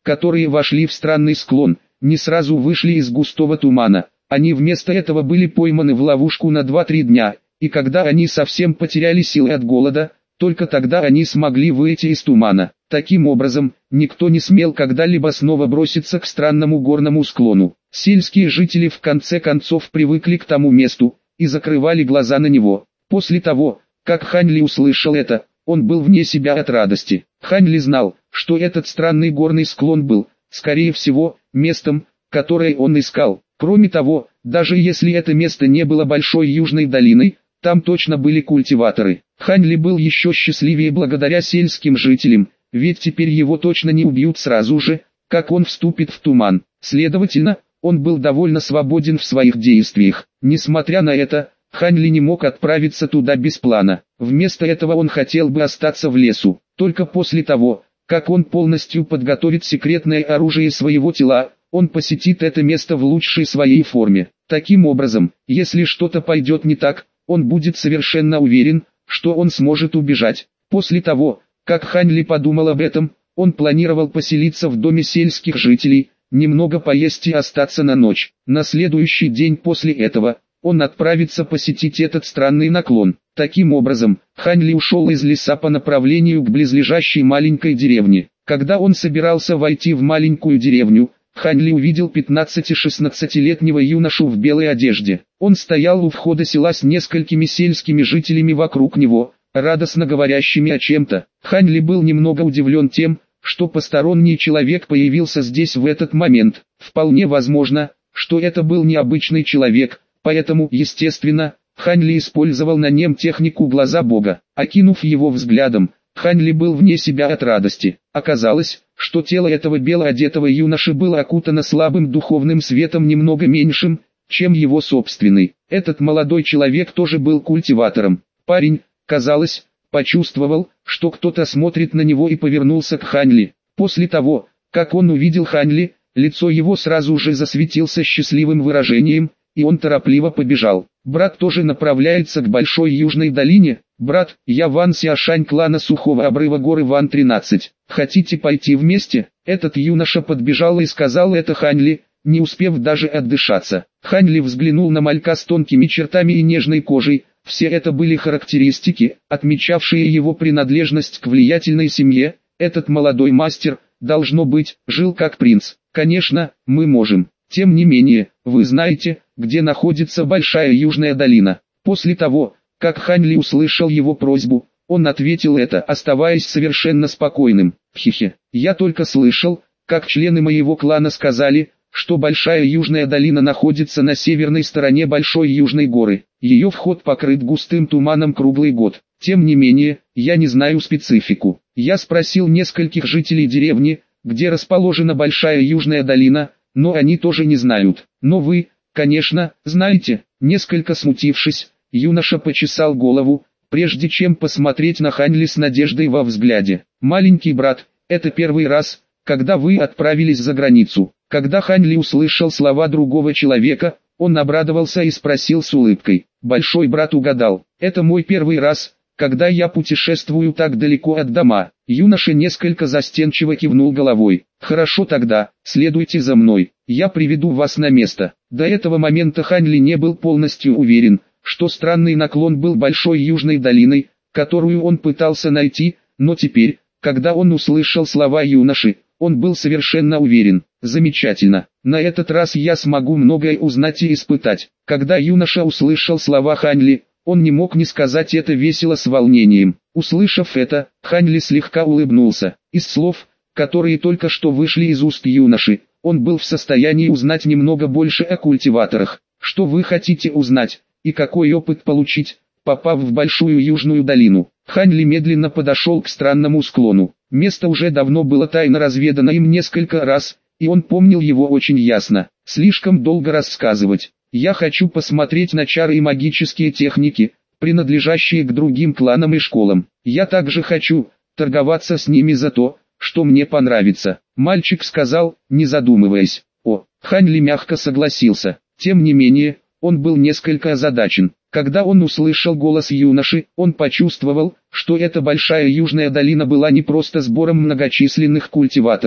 которые вошли в странный склон, не сразу вышли из густого тумана. Они вместо этого были пойманы в ловушку на 2-3 дня, и когда они совсем потеряли силы от голода, только тогда они смогли выйти из тумана. Таким образом, никто не смел когда-либо снова броситься к странному горному склону. Сельские жители в конце концов привыкли к тому месту и закрывали глаза на него. После того, как Хань Ли услышал это, он был вне себя от радости. Хань Ли знал, что этот странный горный склон был, скорее всего, местом, которое он искал. Кроме того, даже если это место не было большой южной долиной, там точно были культиваторы. Хань Ли был еще счастливее благодаря сельским жителям, ведь теперь его точно не убьют сразу же, как он вступит в туман. Следовательно, он был довольно свободен в своих действиях. Несмотря на это, Хань Ли не мог отправиться туда без плана. Вместо этого он хотел бы остаться в лесу. Только после того, как он полностью подготовит секретное оружие своего тела, он посетит это место в лучшей своей форме. Таким образом, если что-то пойдет не так, он будет совершенно уверен, что он сможет убежать. После того, как Хань Ли подумал об этом, он планировал поселиться в доме сельских жителей, немного поесть и остаться на ночь. На следующий день после этого, он отправится посетить этот странный наклон. Таким образом, Хань Ли ушел из леса по направлению к близлежащей маленькой деревне. Когда он собирался войти в маленькую деревню, Хань Ли увидел 15-16-летнего юношу в белой одежде. Он стоял у входа села с несколькими сельскими жителями вокруг него, радостно говорящими о чем-то. Хань Ли был немного удивлен тем, что посторонний человек появился здесь в этот момент. Вполне возможно, что это был необычный человек, поэтому, естественно, Хань Ли использовал на нем технику глаза Бога. Окинув его взглядом, Хань Ли был вне себя от радости. Оказалось, что тело этого белоодетого юноши было окутано слабым духовным светом немного меньшим, чем его собственный. Этот молодой человек тоже был культиватором. Парень, казалось, почувствовал, что кто-то смотрит на него и повернулся к Хань Ли. После того, как он увидел Хань Ли, лицо его сразу же засветился счастливым выражением, и он торопливо побежал. Брат тоже направляется к Большой Южной долине. Брат, я Ван Сяошань клана Сухого обрыва горы Ван 13. Хотите пойти вместе? Этот юноша подбежал и сказал это Хань Ли, не успев даже отдышаться. Хань Ли взглянул на малька с тонкими чертами и нежной кожей. Все это были характеристики, отмечавшие его принадлежность к влиятельной семье. Этот молодой мастер, должно быть, жил как принц. Конечно, мы можем. Тем не менее, вы знаете, где находится Большая Южная долина. После того, как Хань Ли услышал его просьбу, он ответил это, оставаясь совершенно спокойным. Хе-хе, я только слышал, как члены моего клана сказали, что Большая Южная долина находится на северной стороне Большой Южной горы. Ее вход покрыт густым туманом круглый год. Тем не менее, я не знаю специфику. Я спросил нескольких жителей деревни, где расположена Большая Южная долина, но они тоже не знают. Но вы, конечно, знаете. Несколько смутившись, юноша почесал голову, прежде чем посмотреть на Хань Ли с надеждой во взгляде. Маленький брат, это первый раз, когда вы отправились за границу. Когда Хань Ли услышал слова другого человека, он обрадовался и спросил с улыбкой. Большой брат угадал. Это мой первый раз, когда я путешествую так далеко от дома. Юноша несколько застенчиво кивнул головой. Хорошо тогда, следуйте за мной, я приведу вас на место. До этого момента Хань Ли не был полностью уверен, что странный наклон был Большой Южной долиной, которую он пытался найти, но теперь, когда он услышал слова юноши, он был совершенно уверен. Замечательно, на этот раз я смогу многое узнать и испытать. Когда юноша услышал слова Хань Ли, он не мог не сказать это весело с волнением. Услышав это, Хань Ли слегка улыбнулся. Из слов, которые только что вышли из уст юноши, он был в состоянии узнать немного больше о культиваторах. Что вы хотите узнать, и какой опыт получить, попав в Большую Южную долину? Хань Ли медленно подошел к странному склону. Место уже давно было тайно разведано им несколько раз, и он помнил его очень ясно. Слишком долго рассказывать. Я хочу посмотреть на чары и магические техники, принадлежащие к другим кланам и школам. Я также хочу торговаться с ними за то, что мне понравится. Мальчик сказал, не задумываясь. Хань Ли мягко согласился. Тем не менее, он был несколько озадачен. Когда он услышал голос юноши, он почувствовал, что эта Большая Южная долина была не просто сбором многочисленных культиваторов.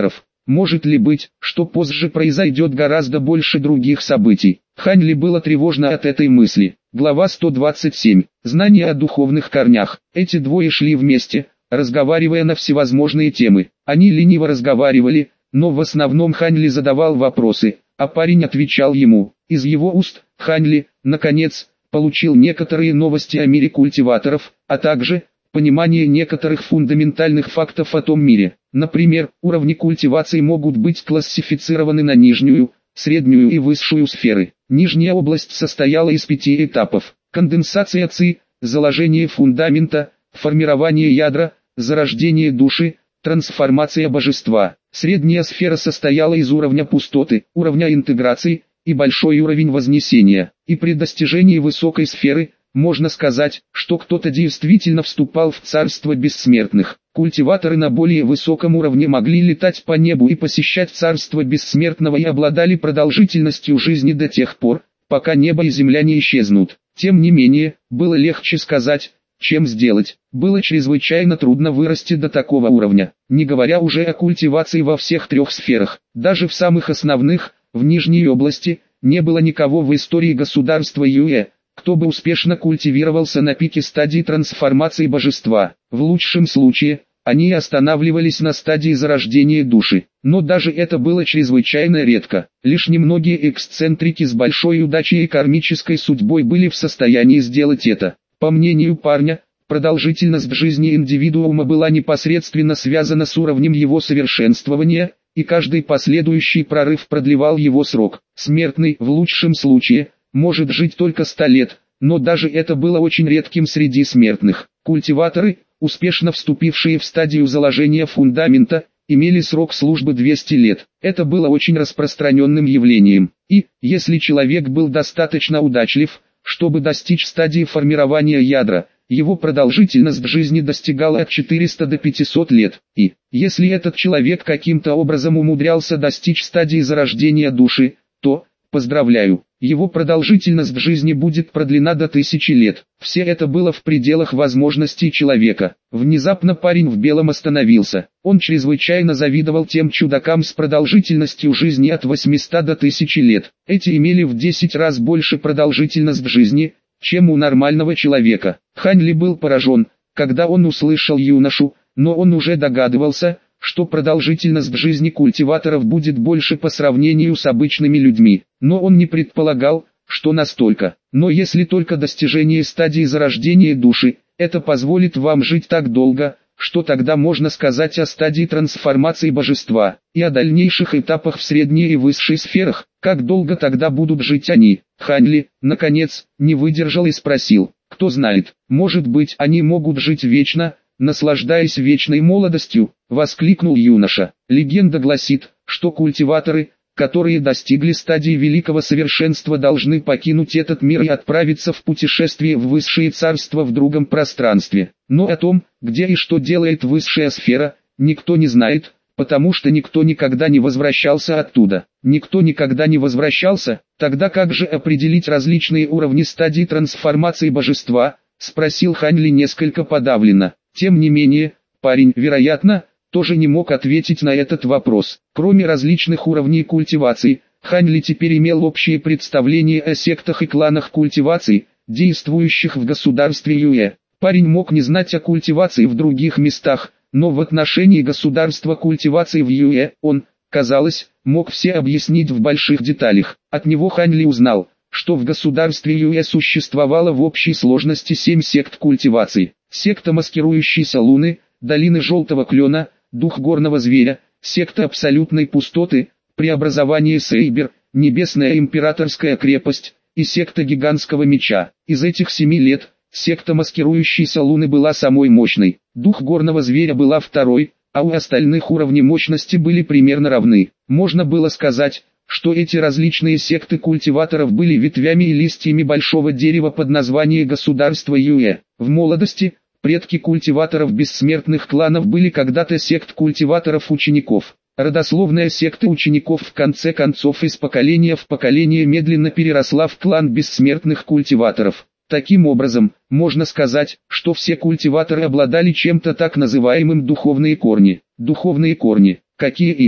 Может ли быть, что позже произойдет гораздо больше других событий? Хань Ли было тревожно от этой мысли. Глава 127. Знания о духовных корнях. Эти двое шли вместе, разговаривая на всевозможные темы. Они лениво разговаривали, но в основном Хань Ли задавал вопросы, а парень отвечал ему. Из его уст Хань Ли, наконец, получил некоторые новости о мире культиваторов, а также понимание некоторых фундаментальных фактов о том мире. Например, уровни культивации могут быть классифицированы на нижнюю, среднюю и высшую сферы. Нижняя область состояла из 5 этапов: конденсация ци, заложение фундамента, формирование ядра, зарождение души, трансформация божества. Средняя сфера состояла из уровня пустоты, уровня интеграции и большой уровень вознесения. И при достижении высокой сферы, можно сказать, что кто-то действительно вступал в царство бессмертных. Культиваторы на более высоком уровне могли летать по небу и посещать царство бессмертного и обладали продолжительностью жизни до тех пор, пока небо и земля не исчезнут. Тем не менее, было легче сказать, чем сделать. Было чрезвычайно трудно вырасти до такого уровня, не говоря уже о культивации во всех 3 сферах. Даже в самых основных, в нижней области, не было никого в истории государства Юэ, кто бы успешно культивировался на пике стадии трансформации божества. В лучшем случае, они останавливались на стадии зарождения души. Но даже это было чрезвычайно редко. Лишь немногие эксцентрики с большой удачей и кармической судьбой были в состоянии сделать это. По мнению парня, продолжительность жизни индивидуума была непосредственно связана с уровнем его совершенствования, и каждый последующий прорыв продлевал его срок. Смертный, в лучшем случае, может жить только 100 лет, но даже это было очень редким среди смертных. Культиваторы, успешно вступившие в стадию заложения фундамента, имели срок службы 200 лет. Это было очень распространенным явлением. И, если человек был достаточно удачлив, чтобы достичь стадии формирования ядра, его продолжительность жизни достигала от 400 до 500 лет. И, если этот человек каким-то образом умудрялся достичь стадии зарождения души, то, поздравляю, его продолжительность жизни будет продлена до 1000 лет. Все это было в пределах возможностей человека. Внезапно парень в белом остановился. Он чрезвычайно завидовал тем чудакам с продолжительностью жизни от 800 до 1000 лет. Эти имели в 10 раз больше продолжительность жизни, чем у нормального человека. Хань Ли был поражен, когда он услышал юношу, но он уже догадывался, что продолжительность жизни культиваторов будет больше по сравнению с обычными людьми. Но он не предполагал, что настолько. Но если только достижение стадии зарождения души, это позволит вам жить так долго, что тогда можно сказать о стадии трансформации божества, и о дальнейших этапах в средней и высшей сферах, как долго тогда будут жить они. Хань Ли, наконец, не выдержал и спросил: кто знает, может быть они могут жить вечно, наслаждаясь вечной молодостью, воскликнул юноша. Легенда гласит, что культиваторы, которые достигли стадии великого совершенства, должны покинуть этот мир и отправиться в путешествие в высшие царства в другом пространстве. Но о том, где и что делает высшая сфера, никто не знает, потому что никто никогда не возвращался оттуда. Никто никогда не возвращался, тогда как же определить различные уровни стадии трансформации божества, спросил Хань Ли несколько подавленно. Тем не менее, парень, вероятно, тоже не мог ответить на этот вопрос. Кроме различных уровней культивации, Хань Ли теперь имел общее представление о сектах и кланах культивации, действующих в государстве Юэ. Парень мог не знать о культивации в других местах, но в отношении государства культивации в Юэ он, казалось, мог все объяснить в больших деталях. От него Хань Ли узнал, что в государстве Юэ существовало в общей сложности 7 сект культивации. Секта маскирующейся луны, долины желтого клена, дух горного зверя, секта абсолютной пустоты, преобразование Сейбер, небесная императорская крепость и секта гигантского меча. Из этих 7 лет, секта маскирующейся луны была самой мощной, дух горного зверя была второй, а у остальных уровни мощности были примерно равны. Можно было сказать, что эти различные секты культиваторов были ветвями и листьями большого дерева под названием государство Юэ. В молодости, предки культиваторов бессмертных кланов были когда-то сект культиваторов-учеников. Родословная секта учеников в конце концов из поколения в поколение медленно переросла в клан бессмертных культиваторов. Таким образом, можно сказать, что все культиваторы обладали чем-то так называемым духовные корни. Духовные корни. Какие именно?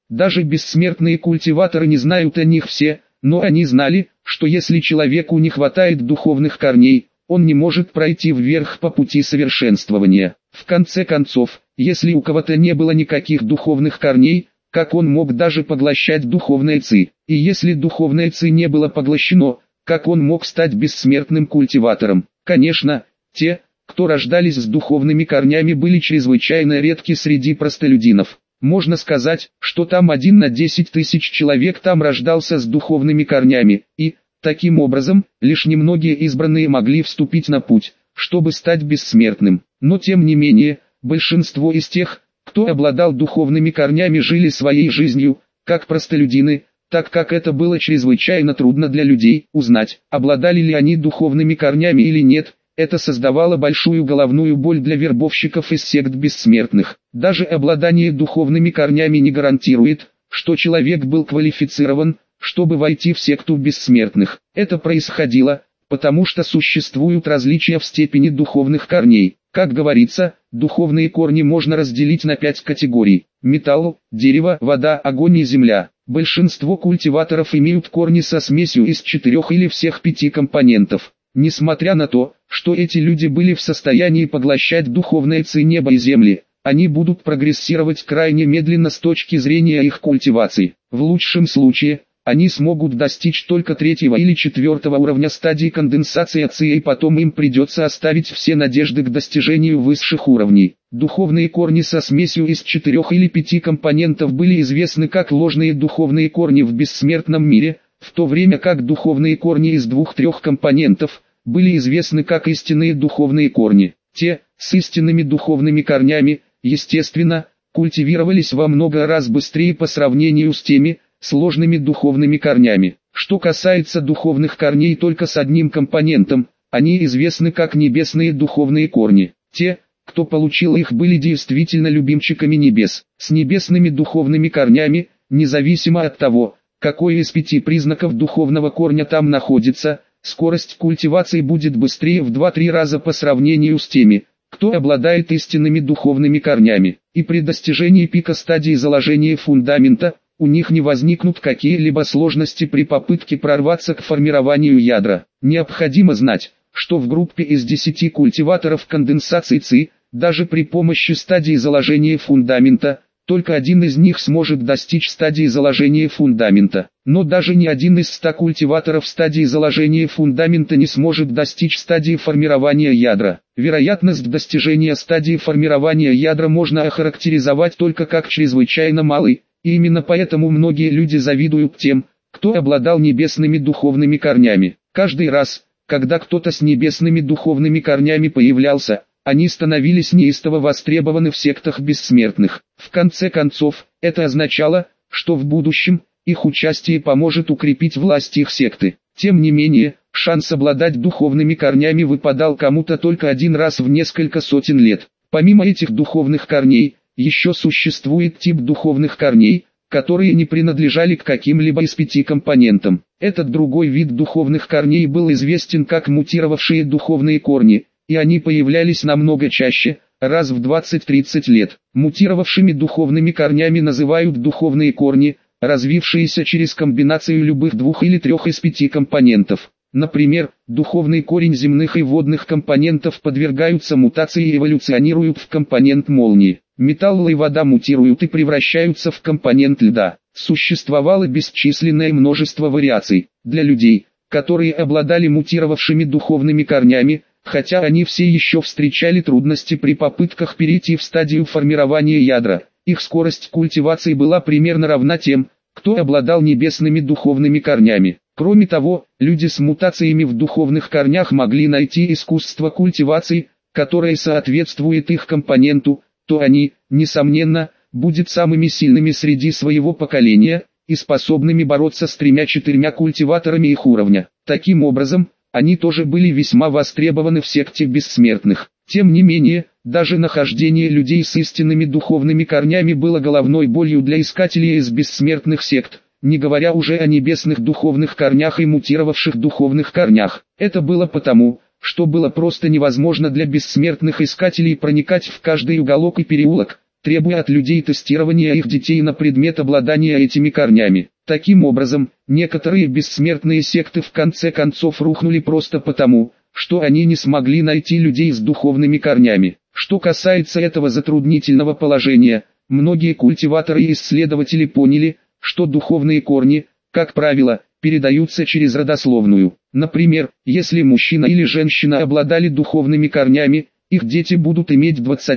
Даже бессмертные культиваторы не знают о них все, но они знали, что если человеку не хватает духовных корней, он не может пройти вверх по пути совершенствования. В конце концов, если у кого-то не было никаких духовных корней, как он мог даже поглощать духовное ци? И если духовное ци не было поглощено, как он мог стать бессмертным культиватором? Конечно, те, кто рождались с духовными корнями, были чрезвычайно редки среди простолюдинов. Можно сказать, что там 1 на 10 тысяч человек там рождался с духовными корнями, и, таким образом, лишь немногие избранные могли вступить на путь, чтобы стать бессмертным. Но тем не менее, большинство из тех, кто обладал духовными корнями, жили своей жизнью, как простолюдины, так как это было чрезвычайно трудно для людей узнать, обладали ли они духовными корнями или нет. Это создавало большую головную боль для вербовщиков из сект бессмертных. Даже обладание духовными корнями не гарантирует, что человек был квалифицирован, чтобы войти в секту бессмертных. Это происходило, потому что существуют различия в степени духовных корней. Как говорится, духовные корни можно разделить на 5 категорий: металл, дерево, вода, огонь и земля. Большинство культиваторов имеют корни со смесью из 4 или всех 5 компонентов. Несмотря на то, что эти люди были в состоянии поглощать духовное ци неба и земли, они будут прогрессировать крайне медленно с точки зрения их культивации. В лучшем случае, они смогут достичь только 3-го или 4-го уровня стадии конденсации ци, и потом им придется оставить все надежды к достижению высших уровней. Духовные корни со смесью из 4 или 5 компонентов были известны как ложные духовные корни в бессмертном мире, в то время как духовные корни из 2-3 компонентов были известны как истинные духовные корни. Те, с истинными духовными корнями, естественно, культивировались во много раз быстрее по сравнению с теми, сложными духовными корнями. Что касается духовных корней только с одним компонентом, они известны как небесные духовные корни. Те, кто получил их, были действительно любимчиками небес. С небесными духовными корнями, независимо от того, какой из 5 признаков духовного корня там находится, скорость культивации будет быстрее в 2-3 раза по сравнению с теми, кто обладает истинными духовными корнями. И при достижении пика стадии заложения фундамента, у них не возникнут какие-либо сложности при попытке прорваться к формированию ядра. Необходимо знать, что в группе из 10 культиваторов конденсации ци, даже при помощи стадии заложения фундамента, только один из них сможет достичь стадии заложения фундамента. Но даже ни один из 100 культиваторов стадии заложения фундамента не сможет достичь стадии формирования ядра. Вероятность достижения стадии формирования ядра можно охарактеризовать только как чрезвычайно малой, и именно поэтому многие люди завидуют тем, кто обладал небесными духовными корнями. Каждый раз, когда кто-то с небесными духовными корнями появлялся, они становились неистово востребованы в сектах бессмертных. В конце концов, это означало, что в будущем их участие поможет укрепить власть их секты. Тем не менее, шанс обладать духовными корнями выпадал кому-то только один раз в несколько сотен лет. Помимо этих духовных корней, еще существует тип духовных корней, которые не принадлежали к каким-либо из 5 компонентам. Этот другой вид духовных корней был известен как мутировавшие духовные корни, и они появлялись намного чаще, раз в 20-30 лет. Мутировавшими духовными корнями называют духовные корни, развившиеся через комбинацию любых 2 или 3 из 5 компонентов. Например, духовный корень земных и водных компонентов подвергаются мутации и эволюционируют в компонент молнии. Металл и вода мутируют и превращаются в компонент льда. Существовало бесчисленное множество вариаций. Для людей, которые обладали мутировавшими духовными корнями, хотя они все еще встречали трудности при попытках перейти в стадию формирования ядра, их скорость культивации была примерно равна тем, кто обладал небесными духовными корнями. Кроме того, люди с мутациями в духовных корнях могли найти искусство культивации, которое соответствует их компоненту, то они, несомненно, будут самыми сильными среди своего поколения и способными бороться с 3-4 культиваторами их уровня. Таким образом, они тоже были весьма востребованы в секте бессмертных. Тем не менее, даже нахождение людей с истинными духовными корнями было головной болью для искателей из бессмертных сект, не говоря уже о небесных духовных корнях и мутировавших духовных корнях. Это было потому, что было просто невозможно для бессмертных искателей проникать в каждый уголок и переулок, требуя от людей тестирования их детей на предмет обладания этими корнями. Таким образом, некоторые бессмертные секты в конце концов рухнули просто потому, что они не смогли найти людей с духовными корнями. Что касается этого затруднительного положения, многие культиваторы и исследователи поняли, что духовные корни, как правило, передаются через родословную. Например, если мужчина или женщина обладали духовными корнями, их дети будут иметь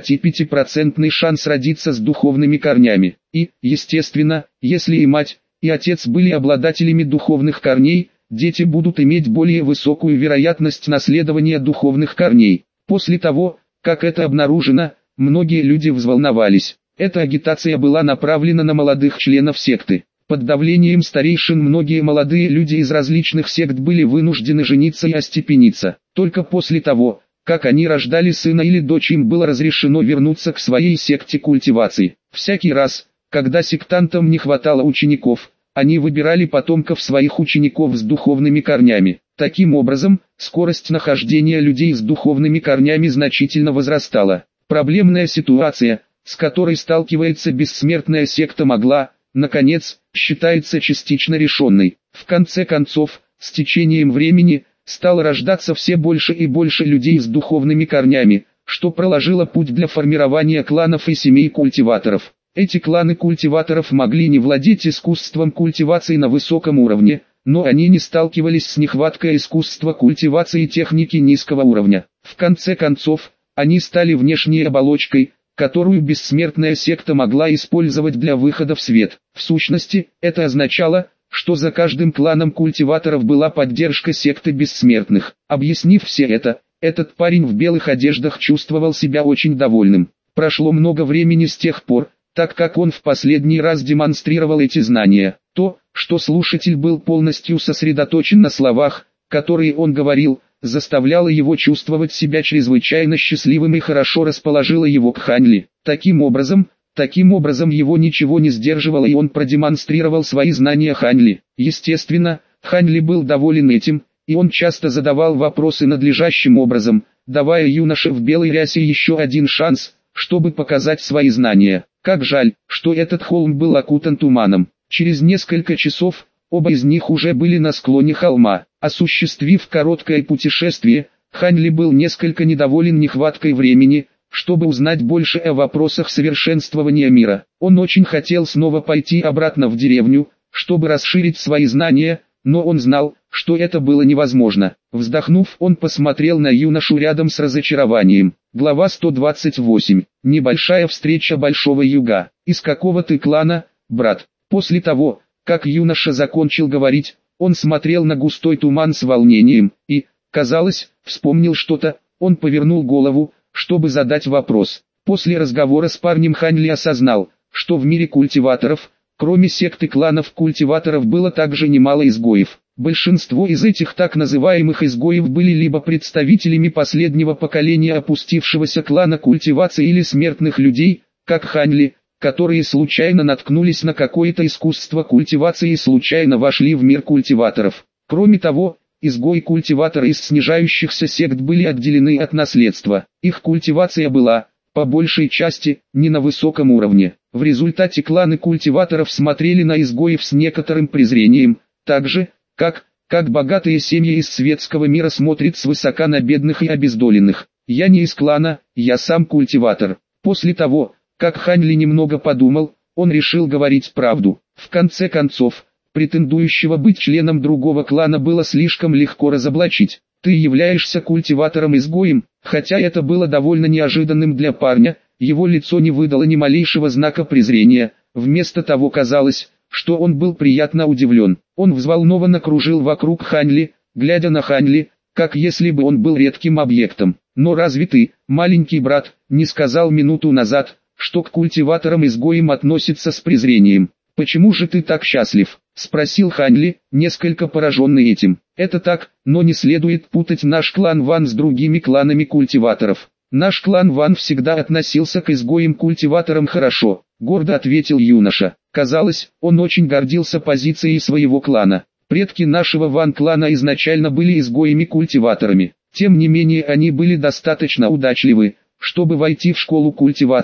25% шанс родиться с духовными корнями. И, естественно, если и мать, и отец были обладателями духовных корней, дети будут иметь более высокую вероятность наследования духовных корней. После того, как это обнаружено, многие люди взволновались. Эта агитация была направлена на молодых членов секты. Под давлением старейшин многие молодые люди из различных сект были вынуждены жениться и остепениться. Только после того, как они рождали сына или дочь, им было разрешено вернуться к своей секте культивации. Всякий раз, когда сектантам не хватало учеников, они выбирали потомков своих учеников с духовными корнями. Таким образом, скорость нахождения людей с духовными корнями значительно возрастала. Проблемная ситуация, с которой сталкивается бессмертная секта, могла, наконец, считается частично решенной. В конце концов, с течением времени, стало рождаться все больше и больше людей с духовными корнями, что проложило путь для формирования кланов и семей культиваторов. Эти кланы культиваторов могли не владеть искусством культивации на высоком уровне, но они не сталкивались с нехваткой искусства культивации техники низкого уровня. В конце концов, они стали внешней оболочкой, которую бессмертная секта могла использовать для выхода в свет. В сущности, это означало, что за каждым кланом культиваторов была поддержка секты бессмертных. Объяснив все это, этот парень в белых одеждах чувствовал себя очень довольным. Прошло много времени с тех пор, так как он в последний раз демонстрировал эти знания. То, что слушатель был полностью сосредоточен на словах, которые он говорил, заставляло его чувствовать себя чрезвычайно счастливым и хорошо расположило его к Ханли. Таким образом его ничего не сдерживало, и он продемонстрировал свои знания Ханли. Естественно, Ханли был доволен этим, и он часто задавал вопросы надлежащим образом, давая юноше в белой рясе еще один шанс, чтобы показать свои знания. Как жаль, что этот холм был окутан туманом. Через несколько часов, оба из них уже были на склоне холма. Осуществив короткое путешествие, Ханли был несколько недоволен нехваткой времени, чтобы узнать больше о вопросах совершенствования мира. Он очень хотел снова пойти обратно в деревню, чтобы расширить свои знания, но он знал, что это было невозможно. Вздохнув, он посмотрел на юношу рядом с разочарованием. Глава 128. Небольшая встреча Большого Юга. Из какого ты клана, брат? После того, как юноша закончил говорить, он смотрел на густой туман с волнением и, казалось, вспомнил что-то. Он повернул голову, чтобы задать вопрос. После разговора с парнем Ханли осознал, что в мире культиваторов, кроме секты кланов культиваторов, было также немало изгоев. Большинство из этих так называемых изгоев были либо представителями последнего поколения опустившегося клана культивации или смертных людей, как Ханли, которые случайно наткнулись на какое-то искусство культивации и случайно вошли в мир культиваторов. Кроме того, изгои-культиваторы из снижающихся сект были отделены от наследства. Их культивация была, по большей части, не на высоком уровне. В результате кланы культиваторов смотрели на изгоев с некоторым презрением, так же, как богатые семьи из светского мира смотрят свысока на бедных и обездоленных. Я не из клана, я сам культиватор. После того, как Ханли немного подумал, он решил говорить правду. В конце концов, претендующего быть членом другого клана было слишком легко разоблачить. Ты являешься культиватором-изгоем, хотя это было довольно неожиданным для парня, его лицо не выдало ни малейшего знака презрения, вместо того казалось, что он был приятно удивлен. Он взволнованно кружил вокруг Ханли, глядя на Ханли, как если бы он был редким объектом. Но разве ты, маленький брат, не сказал минуту назад, что к культиваторам-изгоям относятся с презрением? Почему же ты так счастлив? Спросил Ханли, несколько пораженный этим. Это так, но не следует путать наш клан Ван с другими кланами культиваторов. Наш клан Ван всегда относился к изгоям-культиваторам хорошо, гордо ответил юноша. Казалось, он очень гордился позицией своего клана. Предки нашего Ван-клана изначально были изгоями-культиваторами. Тем не менее они были достаточно удачливы, чтобы войти в школу культивации,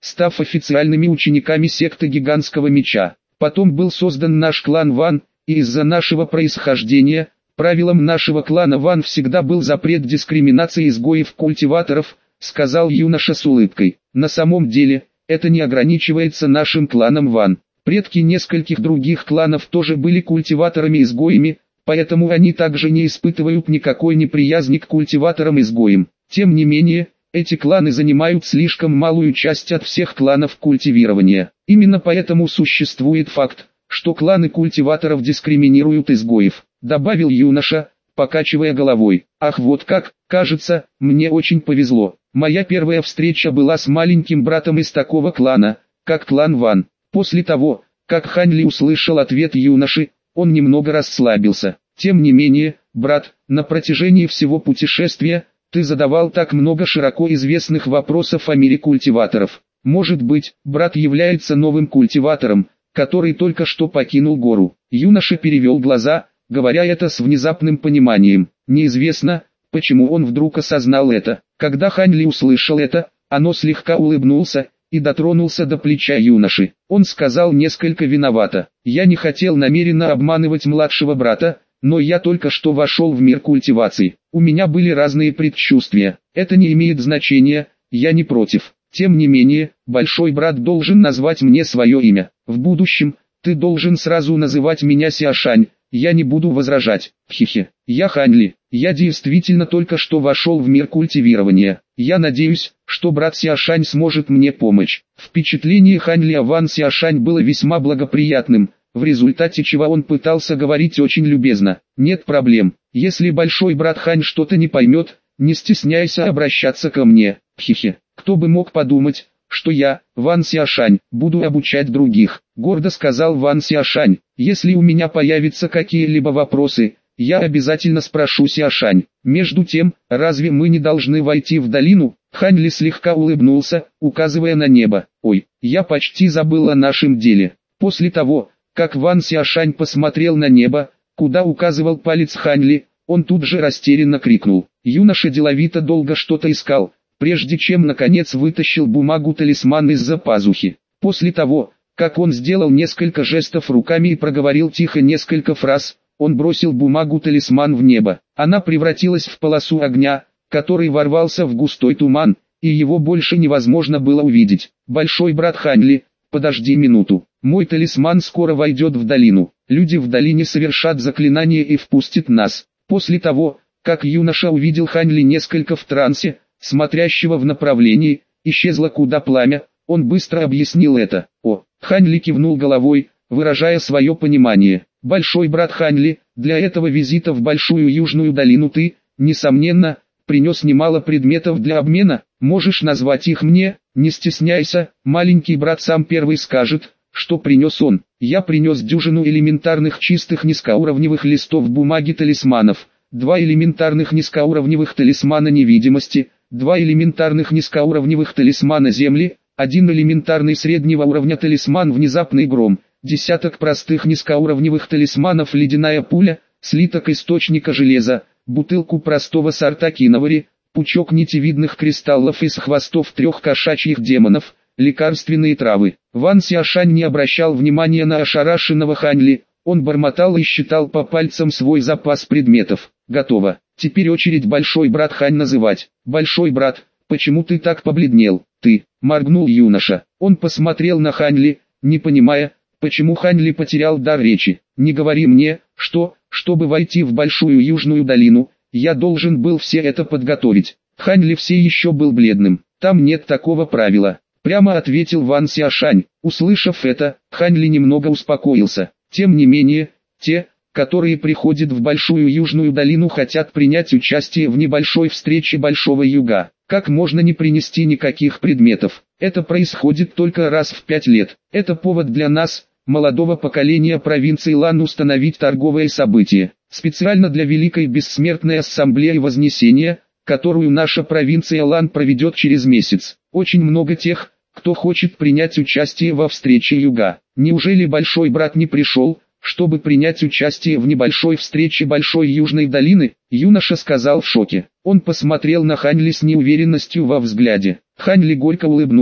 став официальными учениками секты Гигантского Меча. Потом был создан наш клан Ван, и из-за нашего происхождения, правилом нашего клана Ван всегда был запрет дискриминации изгоев-культиваторов, сказал юноша с улыбкой. На самом деле, это не ограничивается нашим кланом Ван. Предки нескольких других кланов тоже были культиваторами-изгоями, поэтому они также не испытывают никакой неприязни к культиваторам-изгоям. Тем не менее, эти кланы занимают слишком малую часть от всех кланов культивирования. Именно поэтому существует факт, что кланы культиваторов дискриминируют изгоев, добавил юноша, покачивая головой. Ах, вот как, кажется, мне очень повезло. Моя первая встреча была с маленьким братом из такого клана, как клан Ван. После того, как Хань Ли услышал ответ юноши, он немного расслабился. Тем не менее, брат, на протяжении всего путешествия, ты задавал так много широко известных вопросов о мире культиваторов. Может быть, брат является новым культиватором, который только что покинул гору. Юноша перевел глаза, говоря это с внезапным пониманием. Неизвестно, почему он вдруг осознал это. Когда Хань Ли услышал это, оно слегка улыбнулся и дотронулся до плеча юноши. Он сказал несколько виновато: «Я не хотел намеренно обманывать младшего брата, но я только что вошел в мир культивации. У меня были разные предчувствия. Это не имеет значения, я не против. Тем не менее, большой брат должен назвать мне свое имя. В будущем, ты должен сразу называть меня Сяошань, я не буду возражать. Хихи. Я Хань Ли. Я действительно только что вошел в мир культивирования. Я надеюсь, что брат Сяошань сможет мне помочь». Впечатление Хань Ли о Ван Сяошань было весьма благоприятным, в результате чего он пытался говорить очень любезно. «Нет проблем. Если большой брат Хань что-то не поймет, не стесняйся обращаться ко мне. Хихи. Кто бы мог подумать, что я, Ван Сяошань, буду обучать других», гордо сказал Ван Сяошань. «Если у меня появятся какие-либо вопросы, я обязательно спрошу Сяошань. Между тем, разве мы не должны войти в долину?» Хань Ли слегка улыбнулся, указывая на небо. «Ой, я почти забыл о нашем деле». После того, как Ван Сяошань посмотрел на небо, куда указывал палец Хань Ли, он тут же растерянно крикнул. Юноша деловито долго что-то искал, прежде чем наконец вытащил бумагу-талисман из-за пазухи. После того, как он сделал несколько жестов руками и проговорил тихо несколько фраз, он бросил бумагу-талисман в небо. Она превратилась в полосу огня, который ворвался в густой туман, и его больше невозможно было увидеть. «Большой брат Хань Ли, подожди минуту. Мой талисман скоро войдет в долину. Люди в долине совершат заклинание и впустят нас». После того, как юноша увидел Хань Ли несколько в трансе, смотрящего в направлении, исчезло куда пламя, он быстро объяснил это. «О!» Хань Ли кивнул головой, выражая свое понимание. «Большой брат Хань Ли, для этого визита в Большую Южную долину ты, несомненно, принес немало предметов для обмена. Можешь назвать их мне? Не стесняйся, маленький брат сам первый скажет, что принес он». «Я принес дюжину элементарных чистых низкоуровневых листов бумаги талисманов, 2 элементарных низкоуровневых талисмана невидимости, 2 элементарных низкоуровневых талисмана земли, 1 элементарный среднего уровня талисман внезапный гром, десяток простых низкоуровневых талисманов ледяная пуля, слиток источника железа, бутылку простого сорта киновари, пучок нитевидных кристаллов из хвостов 3 кошачьих демонов, лекарственные травы». Ван Сяошань не обращал внимания на ошарашенного Хань Ли, он бормотал и считал по пальцам свой запас предметов. «Готово. Теперь очередь большой брат Хань называть». «Большой брат, почему ты так побледнел?» «Ты», моргнул юноша. Он посмотрел на Хань Ли, не понимая, почему Хань Ли потерял дар речи. «Не говори мне, что, чтобы войти в Большую Южную долину, я должен был все это подготовить». Хань Ли все еще был бледным. «Там нет такого правила», прямо ответил Ван Сяошань. Услышав это, Хань Ли немного успокоился. Тем не менее, те, которые приходят в Большую Южную долину, хотят принять участие в небольшой встрече Большого Юга. Как можно не принести никаких предметов? Это происходит только раз в 5 лет. Это повод для нас, молодого поколения провинции Лан, установить торговое событие. Специально для Великой Бессмертной Ассамблеи Вознесения, которую наша провинция Лан проведет через месяц. Очень много тех, кто хочет принять участие во встрече Юга. Неужели большой брат не пришел, чтобы принять участие в небольшой встрече Большой Южной долины? Юноша сказал в шоке. Он посмотрел на Хань Ли с неуверенностью во взгляде. Хань Ли горько улыбнулся.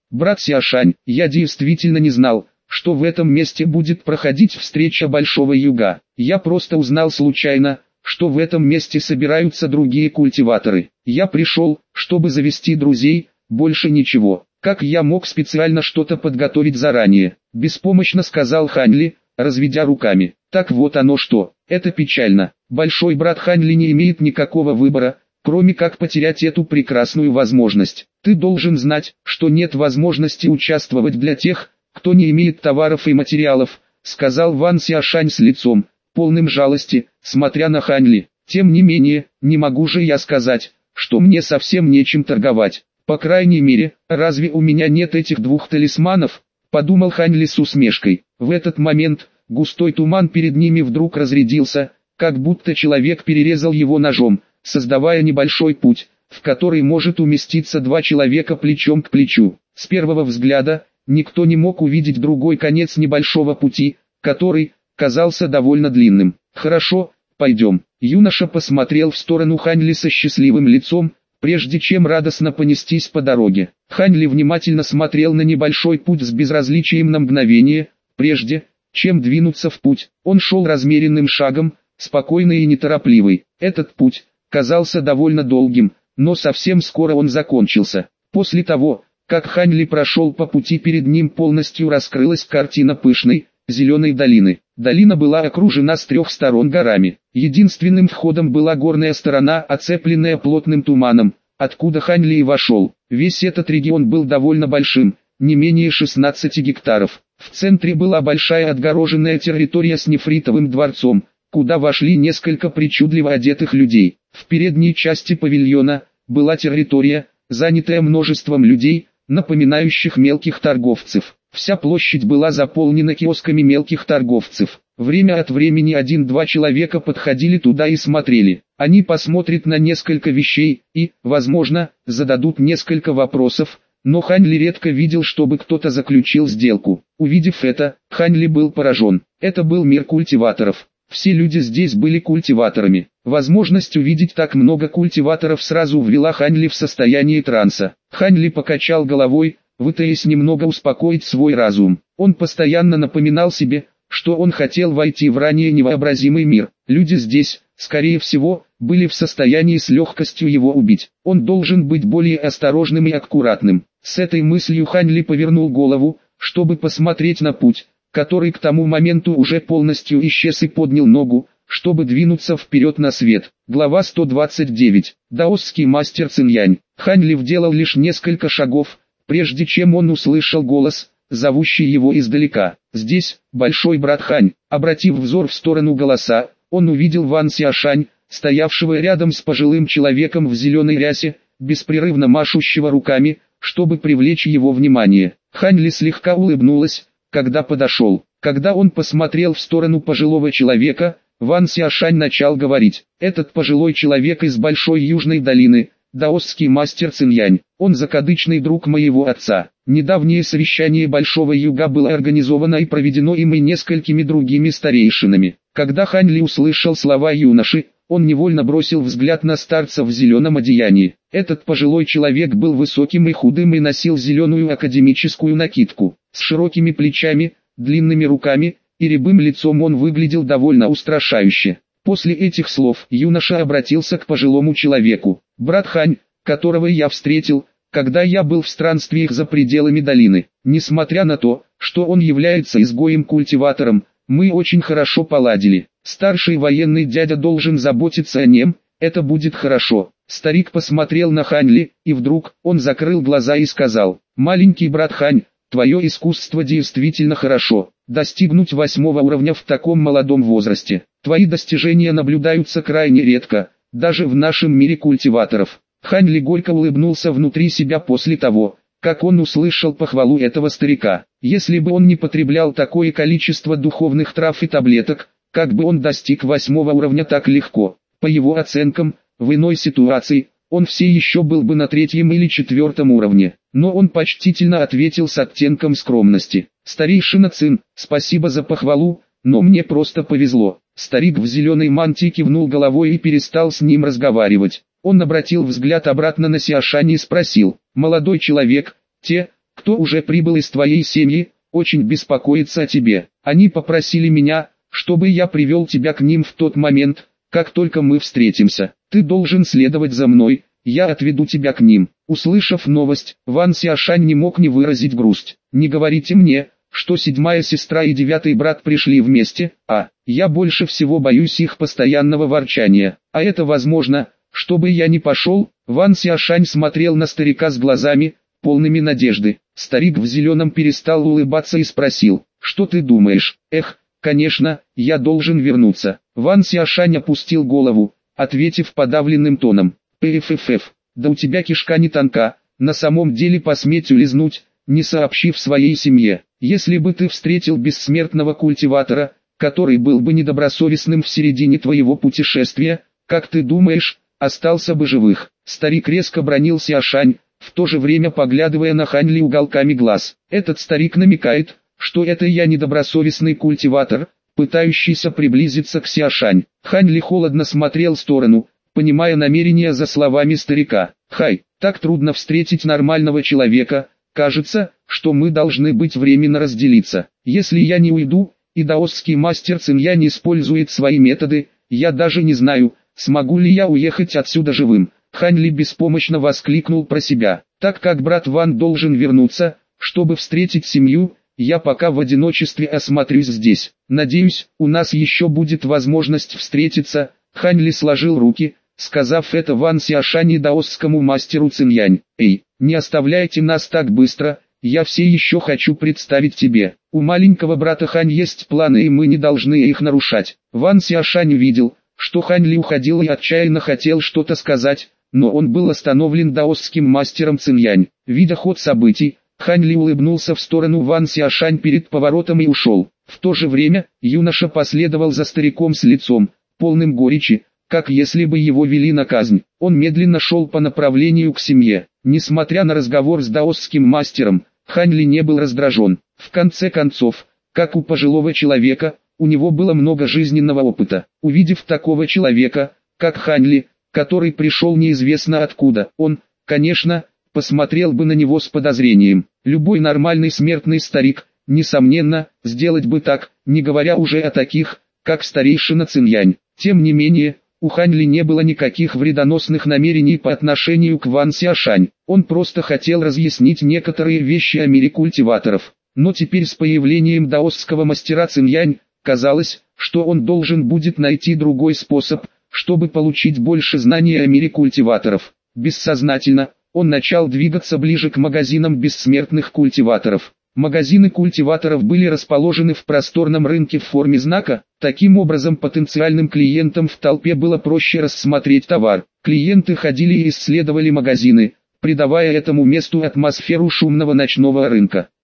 Брат Сиашань, я действительно не знал, что в этом месте будет проходить встреча Большого Юга. Я просто узнал случайно, что в этом месте собираются другие культиваторы. Я пришел, чтобы завести друзей, больше ничего. Как я мог специально что-то подготовить заранее? Беспомощно сказал Хань Ли, разведя руками. Так вот оно что, это печально. Большой брат Хань Ли не имеет никакого выбора, кроме как потерять эту прекрасную возможность. Ты должен знать, что нет возможности участвовать для тех, кто не имеет товаров и материалов, сказал Ван Сиашань с лицом, полным жалости, смотря на Хань Ли. Тем не менее, не могу же я сказать, что мне совсем нечем торговать. По крайней мере, разве у меня нет этих двух талисманов? Подумал Хань Ли с усмешкой. В этот момент, густой туман перед ними вдруг разрядился, как будто человек перерезал его ножом, создавая небольшой путь, в который может уместиться два человека плечом к плечу. С первого взгляда, никто не мог увидеть другой конец небольшого пути, который казался довольно длинным. «Хорошо, пойдем». Юноша посмотрел в сторону Хань Ли со счастливым лицом, прежде чем радостно понестись по дороге. Хань Ли внимательно смотрел на небольшой путь с безразличием на мгновение, прежде чем двинуться в путь. Он шел размеренным шагом, спокойный и неторопливый. Этот путь казался довольно долгим, но совсем скоро он закончился. После того, как Хань Ли прошел по пути, перед ним полностью раскрылась картина пышной, зеленой долины. Долина была окружена с трех сторон горами. Единственным входом была горная сторона, оцепленная плотным туманом, откуда Хань Ли и вошел. Весь этот регион был довольно большим, не менее 16 гектаров. В центре была большая отгороженная территория с нефритовым дворцом, куда вошли несколько причудливо одетых людей. В передней части павильона была территория, занятая множеством людей, напоминающих мелких торговцев. Вся площадь была заполнена киосками мелких торговцев. Время от времени один-два человека подходили туда и смотрели. Они посмотрят на несколько вещей и, возможно, зададут несколько вопросов, но Хань Ли редко видел, чтобы кто-то заключил сделку. Увидев это, Хань Ли был поражен. Это был мир культиваторов. Все люди здесь были культиваторами. Возможность увидеть так много культиваторов сразу ввела Хань Ли в состояние транса. Хань Ли покачал головой, пытаясь немного успокоить свой разум. Он постоянно напоминал себе, что он хотел войти в ранее невообразимый мир. Люди здесь, скорее всего, были в состоянии с легкостью его убить. Он должен быть более осторожным и аккуратным. С этой мыслью Хань Ли повернул голову, чтобы посмотреть на путь, который к тому моменту уже полностью исчез, и поднял ногу, чтобы двинуться вперед на свет. Глава 129. Даосский мастер Цинь-Янь. Хань Ли сделал лишь несколько шагов, прежде чем он услышал голос, зовущий его издалека. Здесь, большой брат Хань. Обратив взор в сторону голоса, он увидел Ван Сиашань, стоявшего рядом с пожилым человеком в зеленой рясе, беспрерывно машущего руками, чтобы привлечь его внимание. Хань Ли слегка улыбнулась, когда подошел. Когда он посмотрел в сторону пожилого человека, Ван Сиашань начал говорить. Этот пожилой человек из Большой Южной долины, даосский мастер Цинь-Янь. Он закадычный друг моего отца. Недавнее совещание Большого Юга было организовано и проведено им и несколькими другими старейшинами. Когда Хань Ли услышал слова юноши, он невольно бросил взгляд на старца в зеленом одеянии. Этот пожилой человек был высоким и худым и носил зеленую академическую накидку. С широкими плечами, длинными руками и рябым лицом он выглядел довольно устрашающе. После этих слов юноша обратился к пожилому человеку. «Брат Хань, которого я встретил, когда я был в странствиях за пределами долины. Несмотря на то, что он является изгоем-культиватором, мы очень хорошо поладили. Старший военный дядя должен заботиться о нем, это будет хорошо». Старик посмотрел на Хань Ли, и вдруг он закрыл глаза и сказал: «Маленький брат Хань, твое искусство действительно хорошо. Достигнуть 8-го уровня в таком молодом возрасте. Твои достижения наблюдаются крайне редко, даже в нашем мире культиваторов». Хань Ли горько улыбнулся внутри себя после того, как он услышал похвалу этого старика. Если бы он не потреблял такое количество духовных трав и таблеток, как бы он достиг 8-го уровня так легко? По его оценкам, в иной ситуации, он все еще был бы на 3-м или 4-м уровне. Но он почтительно ответил с оттенком скромности: «Старейшина Цин, спасибо за похвалу, но мне просто повезло». Старик в зеленой мантии кивнул головой и перестал с ним разговаривать. Он обратил взгляд обратно на Сиашань и спросил: «Молодой человек, те, кто кто уже прибыл из твоей семьи, очень беспокоится о тебе. Они попросили меня, чтобы я привел тебя к ним в тот момент, как только мы встретимся. Ты должен следовать за мной, я отведу тебя к ним». Услышав новость, Ван Сяошань не мог не выразить грусть. «Не говорите мне, что седьмая сестра и девятый брат пришли вместе, я больше всего боюсь их постоянного ворчания. А это возможно, чтобы я не пошел?» Ван Сяошань смотрел на старика с глазами, полными надежды. Старик в зеленом перестал улыбаться и спросил: «Что ты думаешь?» «Эх, конечно, я должен вернуться». Ван Сяошань опустил голову, ответив подавленным тоном: «Пффф, да у тебя кишка не тонка, на самом деле посметь улизнуть, не сообщив своей семье. Если бы ты встретил бессмертного культиватора, который был бы недобросовестным в середине твоего путешествия, как ты думаешь, остался бы живых?» Старик резко бранил Сяошань, в то же время поглядывая на Хань Ли уголками глаз. «Этот старик намекает, что это я недобросовестный культиватор, пытающийся приблизиться к Сяошань». Хань Ли холодно смотрел в сторону, понимая намерения за словами старика. «Хай, так трудно встретить нормального человека, кажется, что мы должны быть временно разделиться. Если я не уйду, и даосский мастер Циньянь использует свои методы, я даже не знаю, смогу ли я уехать отсюда живым». Хань Ли беспомощно воскликнул про себя. «Так как брат Ван должен вернуться, чтобы встретить семью, я пока в одиночестве осмотрюсь здесь. Надеюсь, у нас еще будет возможность встретиться». Хань Ли сложил руки, сказав это Ван Сяошань и даосскому мастеру Циньянь. «Эй, не оставляйте нас так быстро, я все еще хочу представить тебе. У маленького брата Хань есть планы, и мы не должны их нарушать». Ван Сяошань видел, что Хань Ли уходил и отчаянно хотел что-то сказать, но он был остановлен даосским мастером Циньянь. Видя ход событий, Хань Ли улыбнулся в сторону Ван Сяошань перед поворотом и ушел. В то же время, юноша последовал за стариком с лицом, полным горечи, как если бы его вели на казнь. Он медленно шел по направлению к семье. Несмотря на разговор с даосским мастером, Хань Ли не был раздражен. В конце концов, как у пожилого человека, у него было много жизненного опыта. Увидев такого человека, как Хань Ли, который пришел неизвестно откуда, он, конечно, посмотрел бы на него с подозрением. Любой нормальный смертный старик, несомненно, сделать бы так, не говоря уже о таких, как старейшина Циньянь. Тем не менее, у Хань Ли не было никаких вредоносных намерений по отношению к Ван Сяошань. Он просто хотел разъяснить некоторые вещи о мире культиваторов. Но теперь с появлением даосского мастера Циньянь, казалось, что он должен будет найти другой способ, чтобы получить больше знаний о мире культиваторов. Бессознательно, он начал двигаться ближе к магазинам бессмертных культиваторов. Магазины культиваторов были расположены в просторном рынке в форме знака, таким образом потенциальным клиентам в толпе было проще рассмотреть товар. Клиенты ходили и исследовали магазины, придавая этому месту атмосферу шумного ночного рынка.